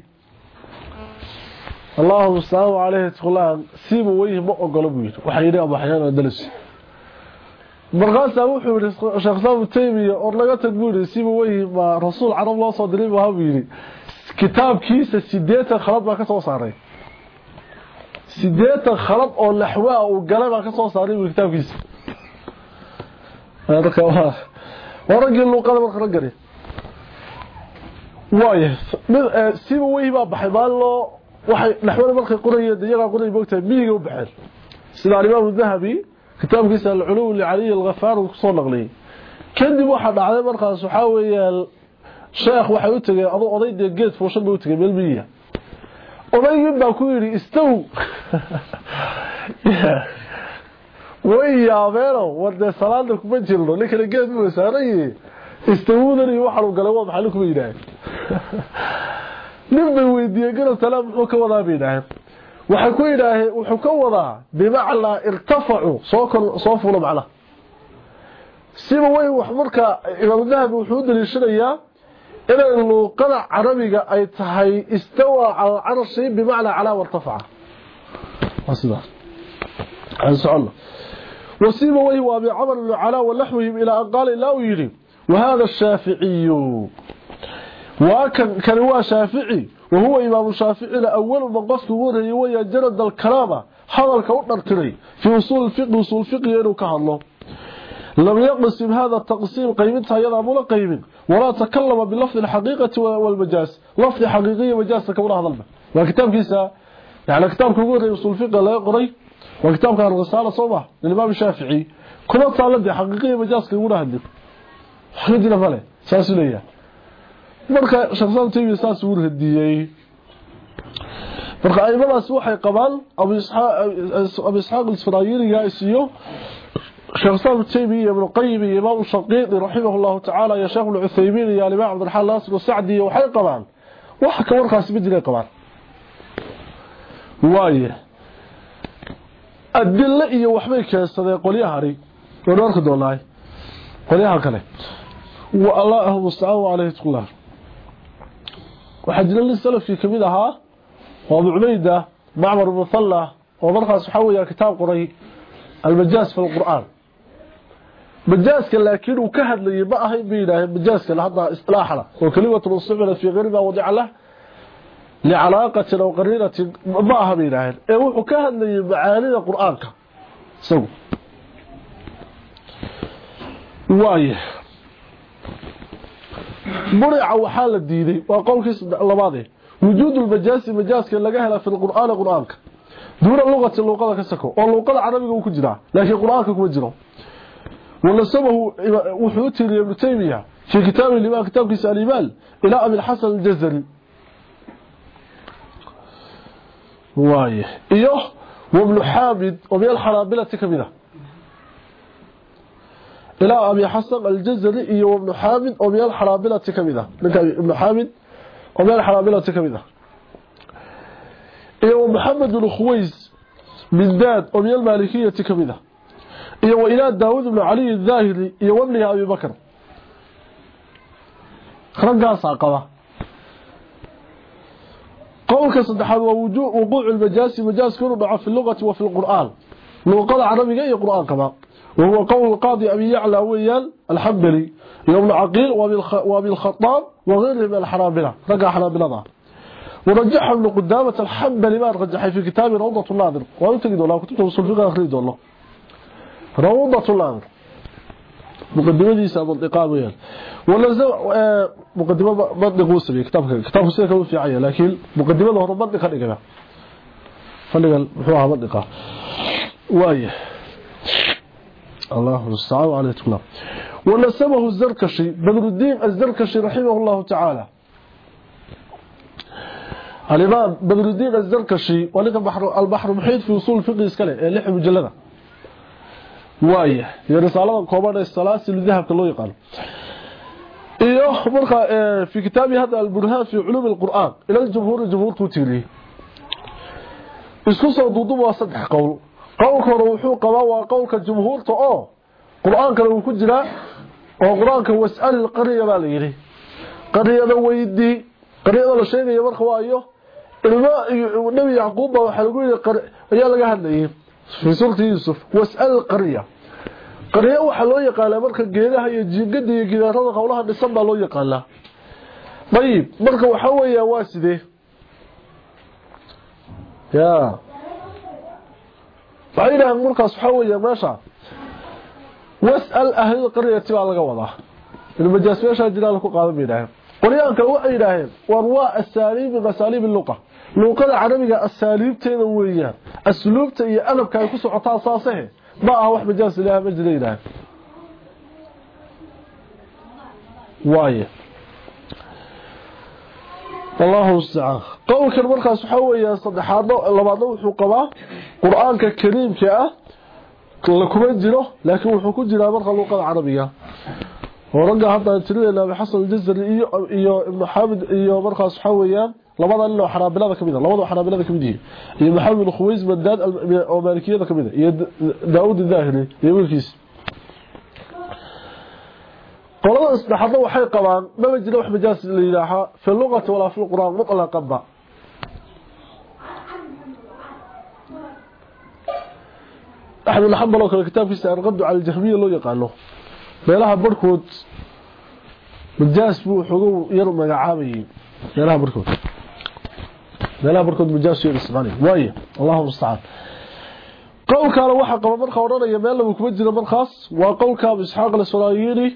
الله سبحانه عليه تقول سيبه وجه ما اوغلا بو يiri waxa yiri Abu Hayyan Andalusi markaas wuxuu yiri shakhsiyan Taymiya oo laga tagbuuray siiba way ma rasuul carab loo soo diray waxa yiri kitaabkiisa sideetan khalad baa ka soo saaray sideetan khalad oo laxwa oo galay baa ka soo saaray kitaabkiisa marka waa waragii luqada marka ragari waaye siiba way baa baxay baalo waxay naxwada markay qorayeen iyaga qoray boogta miiga u baxeen sida Imaam Dhahabi kitaabkiisa al-Ulum li Ali al-Ghaffar uu soo naqliyay kadib waxa dhacday markaas waxa weeyaan sheekh waxa uu tagay adoo odayda geed fooshan buu tagay melbiya odaygii baa ku yiri istaw way yaabeero wada salaada kuma jirno ninka geed uu saaray istawudani waxa uu galay waa maxay ku yiraahday نبي ويديه قال سلام wuxuu ka wadaa biidahay waxa ku yiraahay wuxuu ka wadaa bimacna irtafa'u soo soo fulo macna siba way wax marka Imaam Dhahabi wuxuu daliishanayaa in luqada carabiga ay tahay istawa ala arshi bimacna ala wartafa'a wasida as'al wasiba way wa bi amal ala wa nahwihi ila an qala la yiri wa hadha ash-shafi'i وكان كان هو شافعي وهو إمام الشافعي الأول من قصد ورهي ويا جرد الكرامة هذا الكوطر تري في وصول الفقه وصول الفقه ينوكه الله لم يقسم هذا التقسيم قيمتها يضعب ولا قيم ولا تكلم بلفظ الحقيقة والمجاز لفظ حقيقية ومجاز تكونها ظلمة وكتاب كيسا يعني كتاب كورهي وصول الفقه لا يقري وكتاب كان الرسالة صباح للإمام الشافعي كلها تعلم حقيقية ومجاز تكونها هدف حقيقية فعلا ساسولية marka shakhsan Taymiya saas uu radiyay marka aymadaas waxay qabaan Abu Ishaq Abu Ishaq al-Isfirayini yaasiyo shakhsan Taymiya ibn Qayyim Imam Shafi'i rahimahullahu ta'ala ya Sheikh al-Uthaymin ya Imam Abd al-Rahman Nasir al-Sa'di waxay qabaan wax ka warkaas midna qabaan waaye adilla iyo waxbay keensadeen qoliyahari wararka doonay qoliyaha kale wa Allahu musta'an alayhi tullah وحجر السلف في كميدها وابو عبيده معمر بن صلى ومرخص حويا كتاب قري المجاز في القرآن majaaska laakiin uu ka hadlayay ma ahayn biilaahay majaaska hadda islaaxana oo kalimatu rusula fi ghayri ma wadi'a lah li alaaqati aw qarinati ma aha biilaahay ee wuxuu ka hadlayay macaanida quraanka saw waaye murica waxa la diiday waa qowlkiisa labaad وجود المجاز مجاز كان laga hela fi quraan quraanka duura luqada luqada ka sako oo luqada carabiga uu ku jira laakiin quraanka kuma jiro wala sabahu wuxuu tiriyay ibn taymiya fi kitab al-iman kitabkiisa al-iman ila abi al-hasan al-jazari waaye iyo ibn habib oo meel xaraabila kamida ila abi hasan al-jazari iyo ibn habib oo meel xaraabila kamida ninka ibn habib ومن الحرابلة كميدة إيه ومحمد بن خويز من داد ومن المالكية كميدة إيه وإلى داود بن علي الظاهري إيه وابنها أبي بكر خرنقا ساقبة قولك صدحان ووقوع المجاز مجاز كونه ضعف في اللغة وفي القرآن اللغة العربية أي قرآن كما وهو قول القاضي أبي يعلى ويال الحنبلي يوم العقيل وابي الخطاب وغيره من الحرابلة رجع حرابلة ورجح ابن قدامة الحنبلي ما رجح في كتاب روضة الناظر وأنت تجدوا له كتبته وصل فيها أخريد الله روضة الناظر مقدمة دي سابق إقامة ولا زو مقدمة بدق وسبي كتاب كتاب سيكون في عيا لكن مقدمة له بدق خليقة خليقة محوها بدقة وايه الله المستعان عليه تكلم ونسبه الزركشي بدر الدين الزركشي رحمه الله تعالى الإمام بدر الدين الزركشي ولكن بحر البحر المحيط في وصول الفقه اسكاله لحم مجلده وايه يا رساله كوبان السلاسل الذهب كله يقال ايوه مرخا في كتابي هذا البرهان في علوم القرآن الى الجمهور الجمهور توتيلي اسكو سو دودو waa saddex qowl qowlka hore wuxuu qabaa waa qowlka jumhuurta oo quraanka uu ku jira oo quraanka was'al al-qariya baa la yiri qariyada weydii qariyada la sheegay marka waayo ilma nabi yaqub waxa lagu yiri qariya laga hadlayay fi suurti yusuf was'al al-qariya qariya waxa loo yaqaan marka geedaha iyo jiingada iyo gidaarada qowlaha dhisan baa loo yaqaan bayib marka waxa weeyaa waa sidee ya فإذا مركز حوية ماشا واسأل أهل القرية تبع لك وضع المجاز ماشا جلالك قادم إلهي قريانك وحي إلهي وارواء الساليب بساليب اللغة اللغة العربية الساليب تنوية السلوب تأيي ألب كان يكسو عطاء صاصه ما هو مجاز إلهي مجد إلهي وايه الله المستعان قولك المركز حوية صدحات لبعضه وحو قباه قرآنك الكريم كأه كما جيره لكن وحو كجيره مركز اللغة العربية ورجع حتى يتريد إلى بحصل الجزر إيو ابن حامد إيو مركز حوية لبعضه إنه حرابلة كميدة لبعضه حرابلة كميدة إيو محمد بن خويز مداد أمريكية كميدة إيو داود الظاهري إيو الكيس قولنا استحضر وحي قبان ما بجد وح مجاز لإلهة في اللغة ولا في القرآن مطلقا با أحد الحمد لله الكتاب في سعر غد على الجهمية اللي يقال له بيلاها بركوت مجاز بو حقوق يرمى عامي بيلاها بركوت بيلاها بركوت مجاز شيء الإسماني وايه الله المستعان قول كان وحا قبان مرخا ورانا يمال لما كمجد مرخاص وقول كان إسحاق الإسرائيلي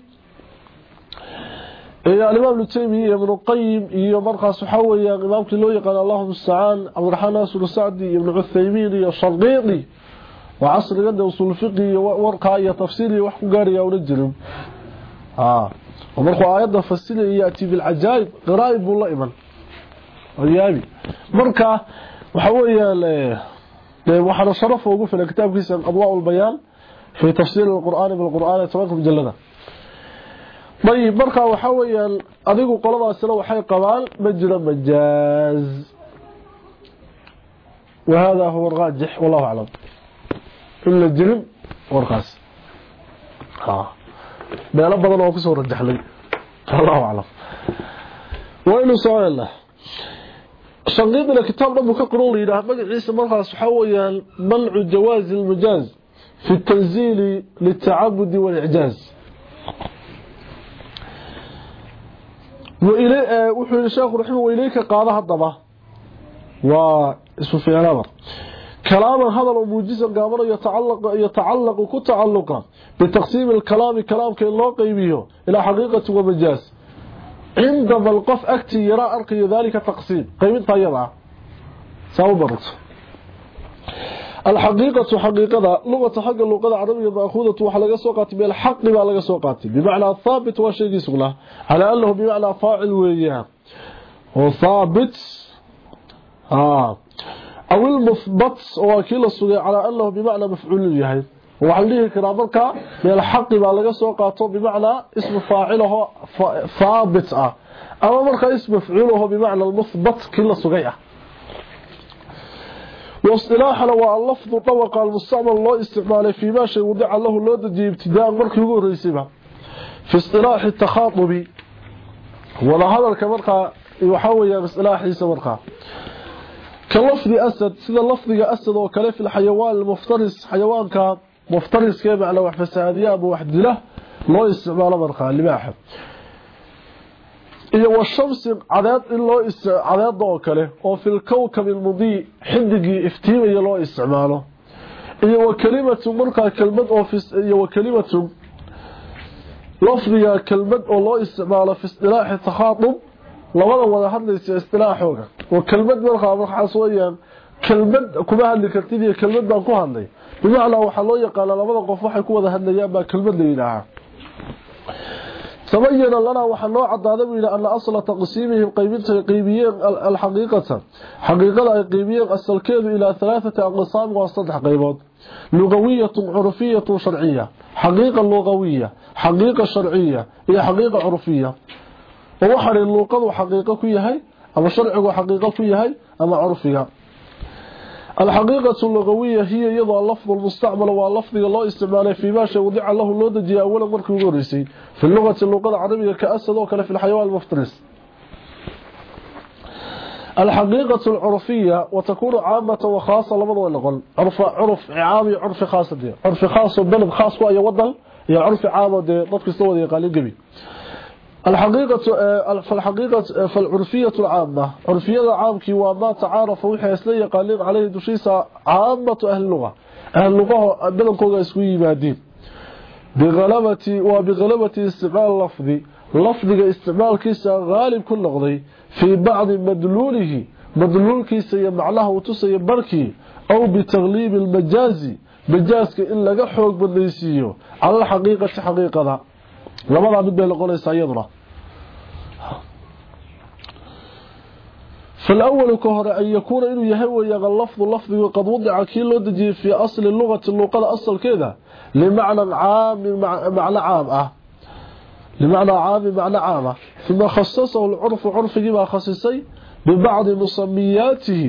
يا الإمام ابن تيمية ابن القيم يا مرقس حوي إمامك لو يقال الله المستعان عبد الرحمن ناصر السعدي ابن عثيمين الشرقيطي وعصر قد وصول الفقه ورقة تفسيري وحكو قاري ونجرم اه ومرقوا آيات فسيري يأتي بالعجائب غرائب والله إيمان ويابي مرقة وحوي وحنا شرف وقف في الكتاب كيسا أضواء البيان في تفسير القرآن بالقرآن يتبقى مجلدا طيب marka waxa weeyaan adigu qoladaasina waxay qabaan majra majaaz وهذا هو الراجح والله اعلم إلا الجرم ورقاس ها بيلا بدل oo ku soo rajaxlay والله اعلم وين سؤال الله شنقيدنا كتاب ربك قرون ليها magaciisa markaas waxa weeyaan mancu jawaaz المجاز في التنزيل للتعبد والإعجاز. وإليه وحي الشيخ رحمه وإليك قادها الضبا واسم في الأمر كلاما هذا الموجز القامر يتعلق يتعلق كتعلق بتقسيم الكلام كلام كي الله قيبيه إلى حقيقة ومجاز عندما القف أكتي يرى أرقي ذلك التقسيم قيمين طيبة سأبرت الحقيقة حقيقة لغة حق اللغة العربية مأخوذة وحلقة سوقات بالحق بألغة سوقات بمعنى الثابت وشيء يسغله على أنه بمعنى فاعل وياه وثابت آه أو المثبت وكيل السوق على أنه بمعنى مفعول ياه وعليه كرامرك بالحق بألغة سوقات بمعنى اسم فاعله ثابت آه أما مركا اسم مفعوله بمعنى المثبت كيل السوقية واصطلاحا واللفظ طبق المستعمل الله استعماله فيما شيء وضع له اللودجي ابتداء مركي ugu horeysayba في اصطلاح التخاطب ولا هذا كمرقه waxa weeyaan islaaxiisa marka kalafdi asad sida lafdiga asad oo kale fil xayawaan muftaris xayawaanka muftariska macna wax fasaadiya abu wax dila loo isticmaalo marka libaaxa iyo washamsi cadaad in loo cadaad oo kale oo fil kawkab almudi xidigi iftiimaya loo isticmaalo iyo kalimatu marka kalmad oo iyo kalimatu lafdiga kalmad oo loo isticmaalo fi istilaahi takhaatub labada wada hadlaysa istilaaxooga oo kalmad marka waxa sooyaan kalmad kuma hadli kartid iyo kalmad baan ku hadlay bimacna waxa loo yaqaan labada qof waxay ku wada hadlayaan ba kalmad leeyahay تبين لنا وحنو عداده الى ان اصل تقسيمه قيبته قيبيه الحقيقه حقيقه قيبيه اصلكيده الى ثلاثه اقسام وصدح قيبود لغويه عرفيه شرعيه حقيقه لغويه حقيقه شرعيه هي حقيقه عرفيه ووحر اللغه حقيقه كيهي اما شرعه حقيقه كيهي اما عرفيه الحقيقة اللغوية هي يضع اللفظ المستعمل واللفظ الله استعماله في ماشي وضع له اللودجي أولا مركب غريسي في اللغة اللغة العربية كأسد وكلا في الحيوان المفترس. الحقيقة العرفية وتكون عامة وخاصة لماذا ونقول عرف عرف عامي عرف خاصة دي عرف خاص وبلد خاص وأي وضل هي عرف عامة دي نطق استوى دي قال قبي الحقيقة فالحقيقة فالعرفية العامة عرفية العامك وما تعارف وحي اسلي قالين عليه دشيسة عامة أهل اللغة أهل اللغة بلنكوغا اسوي مادين بغلبة وبغلبة استعمال لفظي لفظي استعمال كيسا غالب كل نقضي في بعض مدلوله مدلول كيسا يمعلها وتسا يبركي أو بتغليب المجازي مجازك إلا قحوك بالليسيو على الحقيقة حقيقة ذا لماذا بدأ لقوليسا يضرى فالأول كهر أن يكون إنه يهوى يغلفظ اللفظ وقد وضع كيلو دجي في أصل اللغة اللغة أصل كذا لمعنى عام معنى عام أه لمعنى عام معنى عام ثم خصصه العرف عرف جمع خصيصي ببعض مسمياته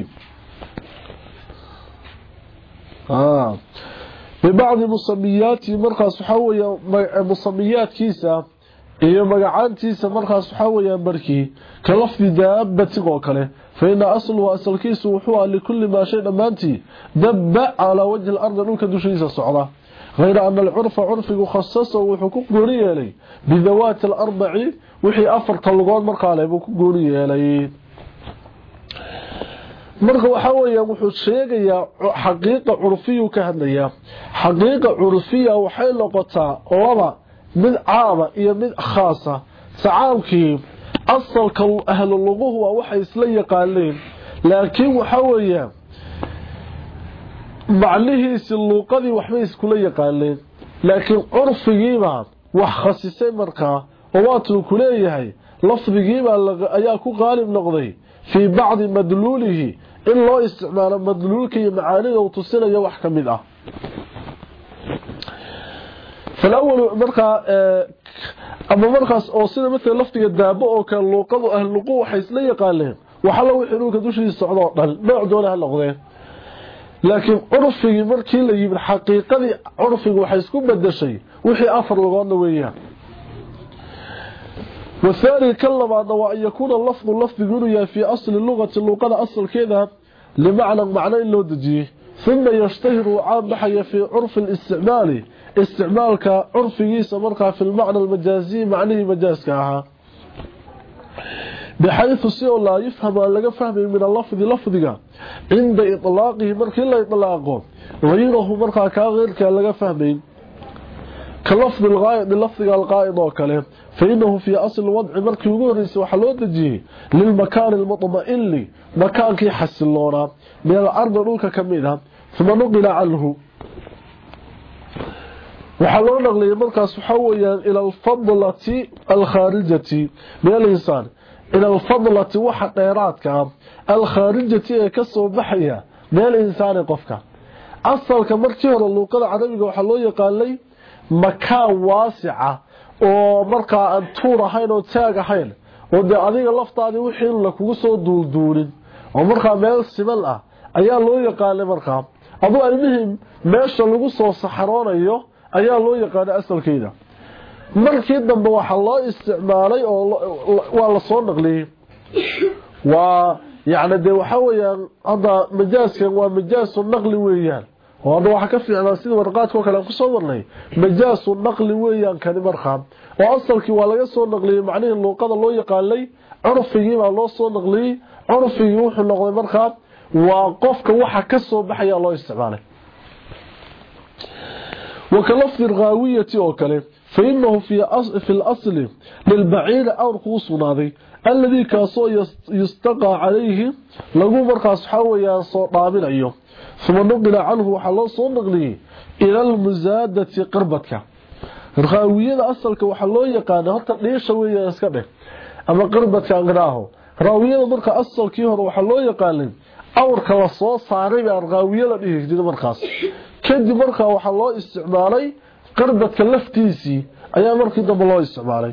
آه ببعض مسمياته مرخص حوية مسميات كيسة iyo magacaantiisa markaas waxa weeyaan markii kalafdi daabati oo kale فإن أصل وأصلكيس وحوى لكل ما شيء دمانتي دب على وجه الأرض نوك دوشيسة الصعرة غير أن العرف عرف يخصصه وحقوق قولي لي بذوات الأربع وحي أفر طلقان مرقالي بحقوق قولي لي marka waxa weeye wuxuu sheegaya xaqiiqo curfiyo ka hadlaya xaqiiqo curfiya waxay noqotaa laba mid caama iyo mid khaasa sacaamkii asalka ahlu luguhu waa waxay isla yaqaaleen laakiin waxa weeye macnihiisa luqadii waxbay isku yaqaaleen laakiin curfigiiba wax khasisay marka oo waatu ku leeyahay lafdigiiba ayaa ku qaalib noqday fi bacd madluulihi in loo isticmaalo madluulka iyo macaanida uu tusinayo wax kamid ah فالأول مرقى أما مرقى أو سنة مثل لفتك الدابة أو كان لوقض أهل اللقوة حيث لا يقالين وحلو يحلوك دوشي السعودات نوع دولها اللغضين لكن عرفي مركي اللي بالحقيقة عرفي وحيث كون بدا شيء وحي أفر لغانا وياه والثاني كلم عنه أن يكون اللفظ اللفظ يقول في أصل اللغة اللغة أصل كذا لمعنى معنى اللودجي ثم يشتهر عام بحي في عرف الاستعمال استعمالك عرفي سمرك في المعنى المجازي معنيه مجازك بحيث سيء لا يفهم لغا فهمي من اللفظ لفظك عند إطلاقه مركي لا إطلاقه غيره مركا كغيرك لغا فهمي كلفظ الغائد للفظ القائد وكله فإنه في أصل الوضع مركي وغوريس وحلو دجيه للمكان المطمئن مكان كي حسلونا من الأرض روك كمينها ثم نقل عنه وحلو نقل مركز حويا إلى الفضلة الخارجة من الإنسان إلى الفضلة واحد ديراتك الخارجة كسو بحية من الإنسان قفك أصل كمركير اللوقة العربية وحلو يقال لي مكان واسعة ومركا أن تورا حين وتاق حين ودي أذيك اللفتة دي وحين لك وصو دول دولين ومركا ميل سمال أيها لو يقال لي مركا أضو المهم ماشا لغوصو الصحران أيها أيها لو يقال أسل كيدا markii dambe waxa loo isticmaalay oo waa la soo naqliyay waa yaani de waxa weeyaan hada majaaskan waa majaasu naqli weeyaan oo hada waxa ka fiicnaa sida warqaadka kale ku soo warnay majaasu naqli weeyaan kan marxab oo asalkii waa laga soo naqliyay macnaheedu luqada loo yaqaalay curfigii baa loo soo naqliyay curfigii wuxuu noqday marxab waa qofka waxa ka soo baxaya loo isticmaalay وكلفظ الغاوية وكله فإنه في أصل في الأصل للبعيد أو رقوصناذي الذي كاسو يستقى عليه لغو مرقاس حويا صوتابين أيوه ثم نقل عنه وحلو صو نقليه إلى المزادة قربتك الغاوية أصلك وحلو يقانا هتا ليش ويا اسكبه أما قربتك أغراه راوية مرقا أصل كيهر وحلو يقانا أورك وصو صاري بأرغاوية لديه جديد مرقاس kadib marka waxa loo isticmaalay qarbadka laftiisi ayaa markii dambe loo isticmaalay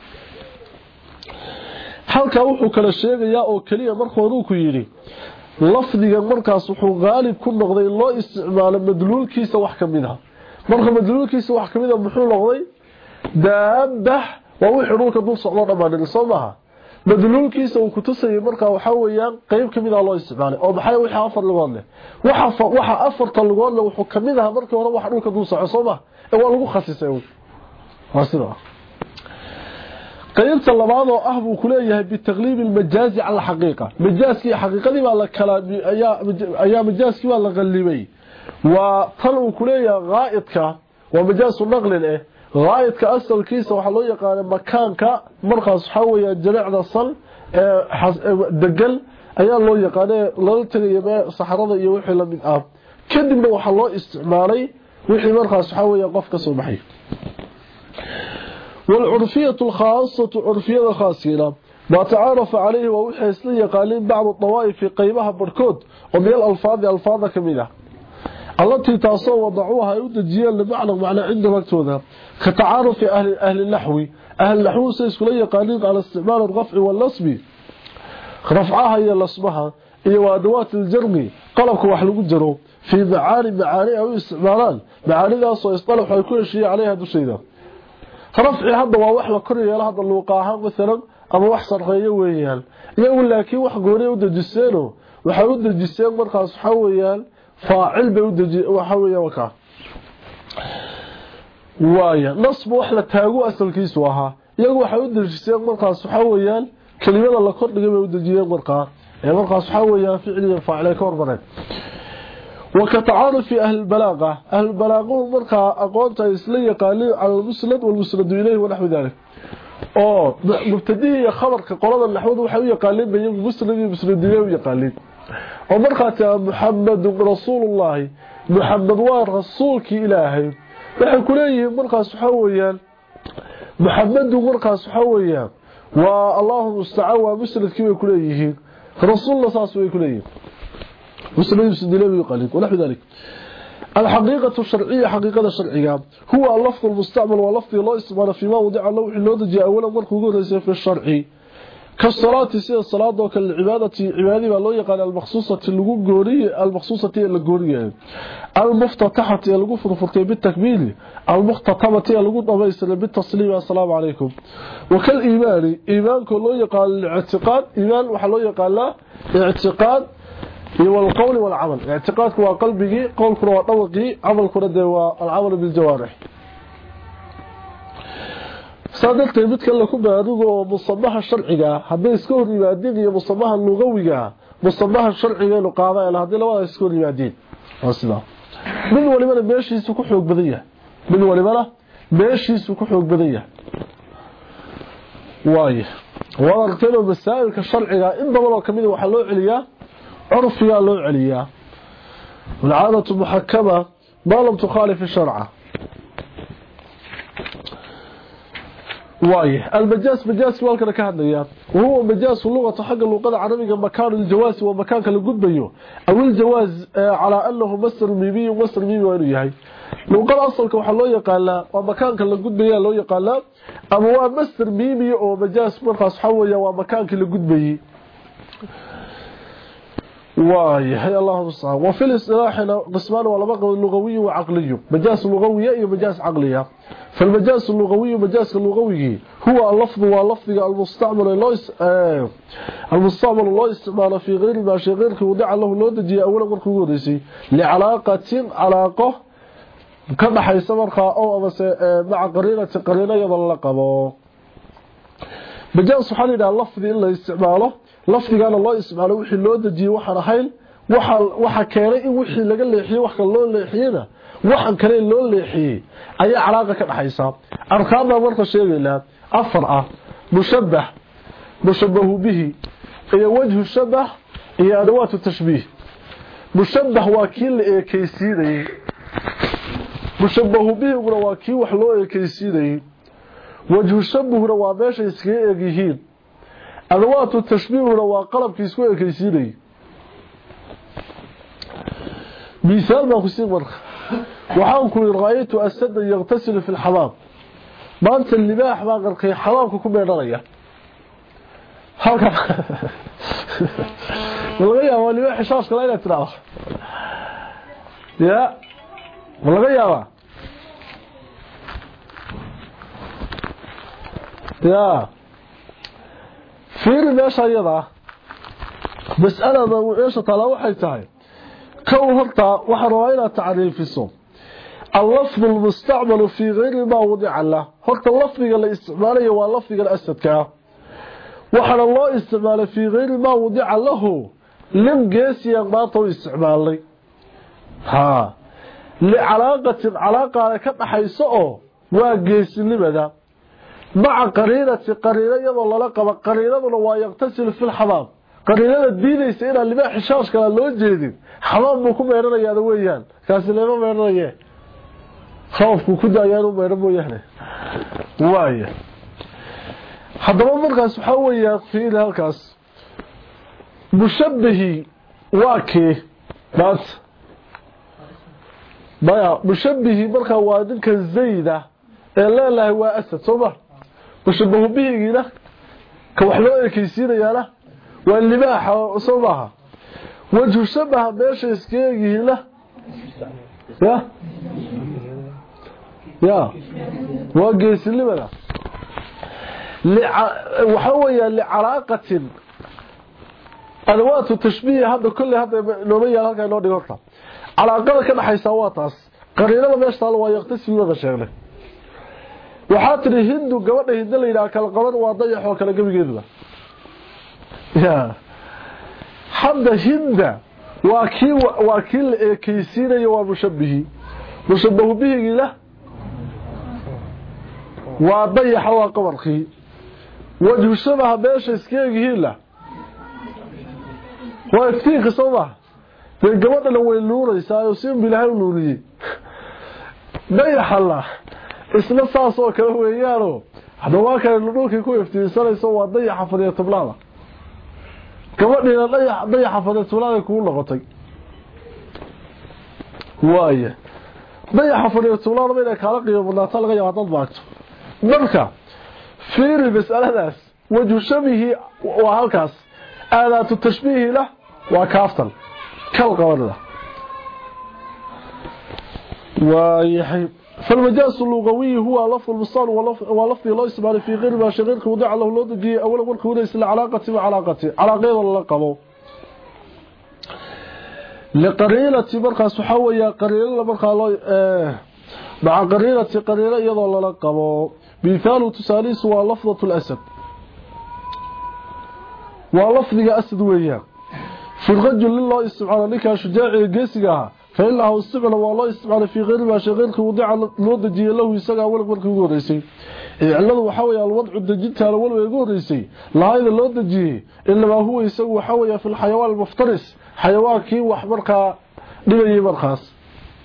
halka wuxuu kala sheegayaa oo kaliya markoodu ku yiri lafdiga markaas wuxuu qaalib ku noqday loo isticmaalo madluulkiisa wax kamid ah marka madluulkiisa wax kamid ah muxuu noqday daabah waa wixii dhulka dul socdo dhamaan Soomaha madluulkiisa uu ku tusayay marka waxa weeyaan qayb kamid ah loo isticmaalay oo maxay wixii afar lugood leh waxa waxa afarta lugood leh wuxuu kamid ah markii hore wax dhulka dul socdo Soomaha ee waa lagu khasisay wasida qaybta labaad oo ah buu ku leeyahay bi taqliib al majaazi ala haqiiqa majaaski haqiiqadii baa la kala ayaa ayaa majaaski waa la qalibay wa tan uu ku leeyahay qaa'idka wa majaasu naqlin eh غايتك أصل كيسة وحلو يقال مكانك مرخص حوية جناعنا صل دقل أيها الله يقال لالتغي ما صحراء يوحي لمن آب كدبنا وحلو استعمالي وحي مرخص حوية قفك صبحي والعرفية الخاصة عرفية الخاصة ما تعارف عليه ووحي سلية قالين بعض الطوائف في قيمها بركود ومن الألفاظ ألفاظ كمينة التي تصو وضعوها يدجيا لمعنى معنى عند مكتوبة كتعارف أهل, أهل النحو أهل النحو سيسكولية قالين على استعمال الرفع والنصب رفعها هي لصبها هي وأدوات الجرم قلبك وحلق الجرم في معاني معاني أو استعمالان معاني ذا سيصطلح ويكون شيء عليها دسيدة رفع هذا ووحلة كرية لهذا الوقاها مثلا أما وحصر غيويان يقول لك وحقوني ودجسانه وحاول دجسان مرخص حويان فاعل بودجي وحويا وكا وايا نصب وحلا تاغو اصلkiisu aha iyagu waxa u dirjisay markaas waxa weeyaan kelimada la kordhigay bay u dirjiyeen markaa ee markaas waxa weeyaan ficil faacil ka hormaray وكتعارف اهل البلاغه اهل البلاغه markaa aqoonta isla yaqaanay al musnad wal musnad ilayhi wa nahwu dhalik oo mubtadihi khabarka qolada naxwada waxa u yaqaanay bay musnad iyo musnad ilayhi u yaqaanay ومرخات محمد رسول الله محمد ورسولك إلهي وحي كليه مرخص حويا محمد مرخص حويا والله مستعوى مسلد كيف كليه رسول الله صاصوي كليه مسلد يسد له يقلق ونحو ذلك الحقيقة الشرعية حقيقة الشرعية هو اللفظ المستعمل ولفظ الله استعمال فيما وضع اللوح اللوضجي أولا مرخوضون في الشرعي كالصلاة سيئة الصلاة وكالعبادة عبادة والله يقال المخصوصة الغورية المخصوصة الغورية المفتتحة الغفر فرطي بالتكبيل المختتمة الغفر بالتصليم السلام عليكم وكالإيمان إيمان كله يقال الاعتقاد إيمان وحلو يقال لا اعتقاد والقول والعمل اعتقادك هو قلبي قولك هو طوقي عملك هو العمل بالجوارح صادقت midka la ku baadigo musabaha sharciga haday iska hor yimaadeen iyo musabaha lugawiga musabaha sharciga loo qaaday la hadii labada iska hor yimaadeen wasila mid waliba meeshiisu ku xoog badan yahay mid waliba meeshiisu ku xoog badan yahay waay warartay masaa'ilka sharciga in badan kamid waxa loo celiyaa urfiga loo celiyaa والعادة محكمة ما لم تخالف الشرع واي المجاز مجاز والكنا كهدليا وهو مجاز اللغه حق اللغه العربيه مكان الجواز ومكان كلا غدبيو او الجواز على انه مصدر ميمي ومصدر ميمي وانه يحيى لغه اصلك waxa loo yaqaan waa makaanka la gudbaya loo yaqaan ama waa masdar mimi oo majaas markaas xawaya waa makaanka la gudbayay واي هي الله صح وفي الاصطلاح قسمان ولا بقى لغوي وعقلي مجاز لغوي iyo مجاز عقلي فالمجاز اللغوي ومجاز اللغوي هو اللفظ واللفظ المستعمل ليس آه المستعمل الله استعمال في غير ما شيء غير وضع له لو دجي اولا markuu horeysay لعلاقه علاقه كما حيث marka oo ama maca qariinati qariinayada la qabo مجاز waxa la yiraahdaa lafdi in la isticmaalo lafdigana loo isticmaalo wixii loo dajiyay waxa ahayn waxa waxa keenay in wixii laga leexiyay wax kale loo leexiyayna waxan kale loo leexiyay ayaa calaaqa ka dhaxaysa arkaada marka sheegayna afar ah mushabbah mushabbahu bihi iyo wajhu shabah iyo adawaatu tashbih mushabbah waa kii la eekaysiinay mushabbahu bihi waa kii wax loo eekaysiinay wajhu shabahuna waa meesha iskaga eegyihiin adawaatu tashbihuna waa qalabkii isku eekaysiinay misaal ma ku sii marka waxaan ku raayto asad yaqtasil fi alhamam maanta libaax baa qarqay xamaamka ku meedhanaya halka walaga yaabo libaax shaas kale ila tiraado ya walaga yaabo ya fiir meesha yada mas'alada weesha tala waxay tahay كو هرتا وحروا إلى تعريفه اللفظ المستعمل في غير ما وضع له هرتا اللفظ الاستعمالي واللفظ الأسد كا وحر الله استعمال في غير ما وضع له لم قيس يغباطه استعمالي ها لعلاقة علاقة كما حيثه وقيس لماذا مع قرينة قرينة يضل لقب قرينة ويغتسل في الحمام قرينة الدينيسة إلى اللي ما حشاش كلا لو جيدين حمام بو كميرانيا ويان كاس لما ميرانيا خوفku ku daayaan meero mooyane waaya hadaba markaas waxa weeyaa fiil halkaas mushabbihi waake bas baya mushabbihi marka waa dinka zayda ee leelahay waa asad soma mushabbihu bihiina ka wax loo ekaysiinayana waa libaaxa somaha wajhu shabaha meesha iskeegiina ya يا وقيس لماذا لع... وحوية لعلاقة أدوات التشبيه هذا كل هذا نومية هكذا نوع نقطة علاقة كان حيثواتاس قرينة ما يشتغل ويغتسل لغا شغله وحاتر هند وقوانا هند اللي إلى كالقمر وضيح وكلا قبل قدبه يا حمد هند واكي واكيل كيسين ومشبهي مشبه به له وضيح وقبرخي وجه الشبه بيش اسكيغي له وافتيق صباح في القبضة لو اللوريسا يسين بالهي اللوري ضيح الله اسنا ساسو كلا ويانو هذا waa kan dhulkii ku iftiinsanayso waa dayax xafadiyo tablada gabadhina dayax dayax xafadiyo tablada ku noqotay waaye dayax xafadiyo tablada bay kala qiimadata laga yaabo dad baagto marka fiiri mas'aladaas wajhu shabihi waa halkaas aadaatu tashbiih la waa kaaftan kal qawada waaye فالمجاز اللغوي هو لفظ المصطلح ولفظ الله اسمه في غير ما شغيرك وضع له لودجي اولا ورك وليس العلاقه مع علاقته علاقه ولا قبو لقرينة مركز حوية قرينة مركز آه مع قرينة قرينة يضل لقبه مثال تساليس ولفظة الأسد ولفظة أسد وياه في الرجل لله استبعال لك شجاع قيسها فإنه استبعال والله استبعال في غير ما شغيرك وضع الوضجي له يساقع ولك مركز يقوريسي إعلانه وحاوية الوضع الدجيتها لولو يقوريسي لا هذا الوضجي إنما هو يساقع حاوية في الحيوان المفترس حيوان كي وحمركا لبي مرخص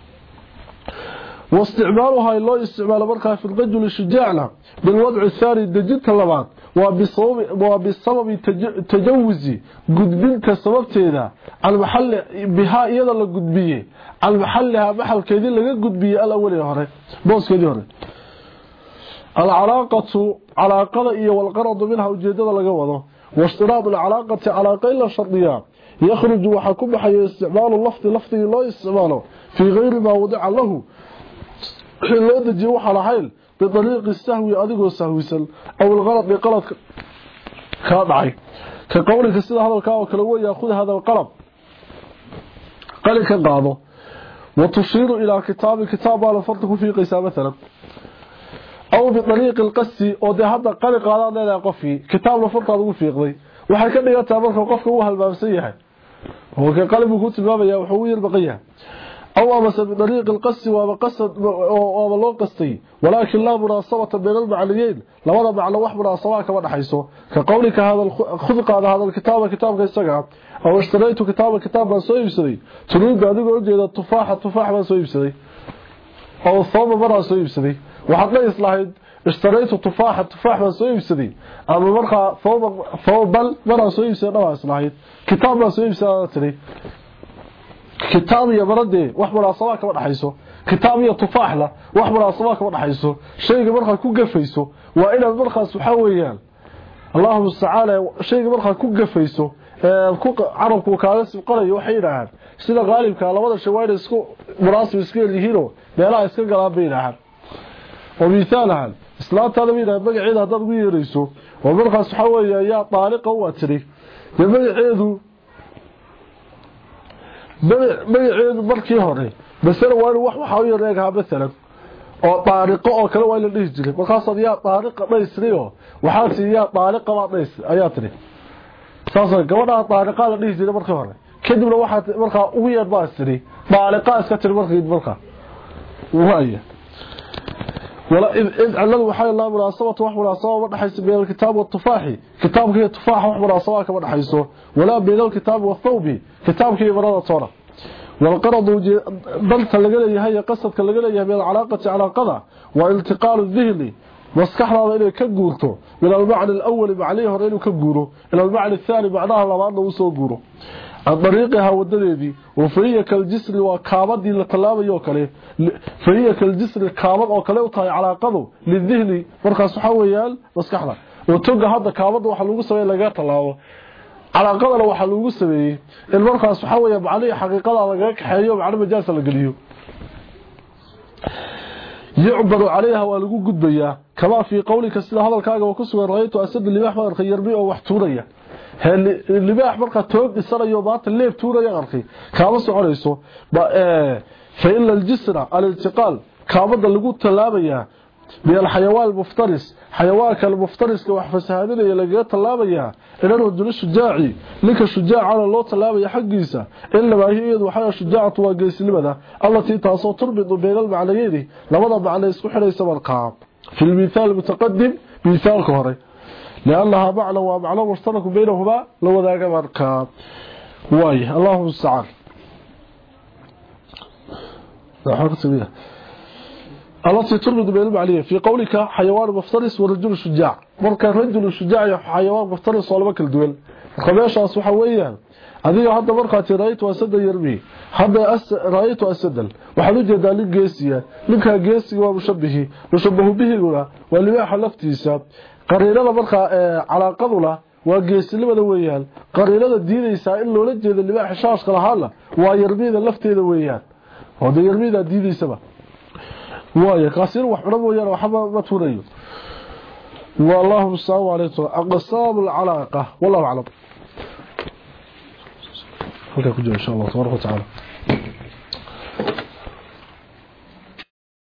واستعمالها الله استعمال مركها في الرجل الشجاع بالوضع الثاني الدجيت اللبات وبسبب تجوزي قدبينك سببتها على محل بها ايضا لقدبيه على محلها محل كيدين لغا قدبيه الاولي هوري بوس كيدي هوري العلاقة علاقة إيه والغرض منها وجيدة لغا وضو واشتراط العلاقة علاقة إلا شرطية يخرج وحكم حي استعمال اللفظ لفظه لا يستعماله في غير ما وضع له لو دجي waxa la hayl بطريق السهو adigoo sahwisan aw الغلط بقلط ka dhacay ka qowlka sida hadalka oo kala way yaaqud hada qalab qalka qaado وتشير الى كتاب كتاب على فرض في قيسا مثلا او بطريق القسي oo de hada qalq qaadana qofi kitaab la farta ugu fiiqday waxa ka dhigataa marka qofka uu halbaabsan yahay oo ka qalbigu ku tilmaamaya wuxuu yir baqiya أو أمس بطريق القص وبقصد وبلو قصي ولكن لا مناسبة بين المعنيين لوضع معنى وح مناسبة كما نحيسه كقولك هذا خذق هذا الكتاب كتاب كيساقع أو اشتريت كتاب كتاب من سوء يبسري تريد بعد يقول إذا التفاح التفاح من سوء يبسري أو الثوب مرة سوء يبسري وحتى يصلح اشتريت التفاح التفاح من سوء يبسري أما مرة ثوب ثوب بل مرة سوء يبسري نوع إصلاحيت كتاب من سوء يبسري كتاب يا بردي wax munaasabaha kama dhaxayso kitaab iyo tufaax la wax munaasabaha kama dhaxayso shayga marka ku gafayso waa inaad markaas waxa weeyaan Allahu ta'ala shayga marka ku gafayso ee ku carabku kaaga sibqanayo waxay yiraahdaan sida qaalibka labada shawayd isku munaasib isku yihiin meelaha iska galaan beeynahan oo miisaalahan islaantada wiina magaceeda hadad ugu yeerayso oo markaas waxa weeyaan yaa taariqa waa tiri magaceedu magaceedu markii hore basana waa wax waxa uu yareegaa basalan oo taariqo oo kale waa la dhigi jiray markaas adiga taariqa dhaysriyo waxa siiya taariqa waa dhays ayaa tiri saasa gabadha taariqa la dhigi jiray markii hore kadibna waxa markaa ugu yeer baa tiri taariqa iska tiri markii markaa waaya wala id ciladu waxa la munaasabatu wax munaasaba dhaxaysa been kitaab iyo tufaaxi kitaabka tufaax wax munaasaba kama dhaxayso wala been kitaab iyo thawbi kitaabkii barada toona والقرض ضلت laga leeyahay qasadka laga leeyahay meel calaaqada calaaqada waa iltiqaal dhihni maskaxda inay ka guurto min al-macna al-awwal macnaheedu hore inuu ka guuro ila al-macna al-thani macnaha labaadna uu soo guuro طريقها ودديدي وفريه كالجسر وكابدي la talaabayo kale fariya كالجسر kaabad oo kale u tahay calaaqadu lidhihni markaas waxa weeyaan maskaxda oo toga hadda kaabada waxa lagu sameeyay laga talaabo calaaqadana waxa lagu sameeyay in markaas waxa weeyaan macnaheedu xaqiiqada laga kaxeeyo macna majaas la galiyo يعبر عليها ولغو غدبيا كما في قولك سيده hadalkaaga oo ku sugan rayto asad libaax ma arkay yarbi oo wax tuuraya hel libaax marka toog isanayo baata leeb tuuraya arkay kaaba soconayso ba ee fa illa al-jisra al-iltiqal kaabada lagu talaabaya meel xayawaan muftaris xayawaanka muftaris wax fasaadinaya laga talaabaya inuu dul shujaaci ninka shujaaca loo talaabaya xaqiisa illa baahiyadu waxa shujaacatu waa geesinimada allati taasoo turbidu beegal macnaheedi labada macna isku xiraysa markaa في المثال المتقدم مثال كهري لأنها معنى ومعنى مشترك بينهما لو ذاك مركب واي اللهم استعان حركت بها التي تربط بين المعنيين في قولك حيوان مفترس ورجل شجاع مركا رجل شجاع حيوان مفترس ولا كل دول خبيشاس waxa weeyaan adiga hadda marka tirayto asad yarbi hadda as raayto asadal waxa loo jeedaa lig geesiya ninka geesiga waa mushabihi mushabahu bihi gura waa libaaxa laftiisa qariirada marka calaaqadula waa geesinimada weeyaan qariirada diidaysa in loola jeedo libaaxa shaashka lahaala waa yarbida lafteeda weeyaan oo yarbida diidaysaba واي قاسين وحنا مويان وحما ما توريو والله السلام عليكم اقسام العلاقه والله اعلم هكذا كجو ان شاء الله تبارك وتعالى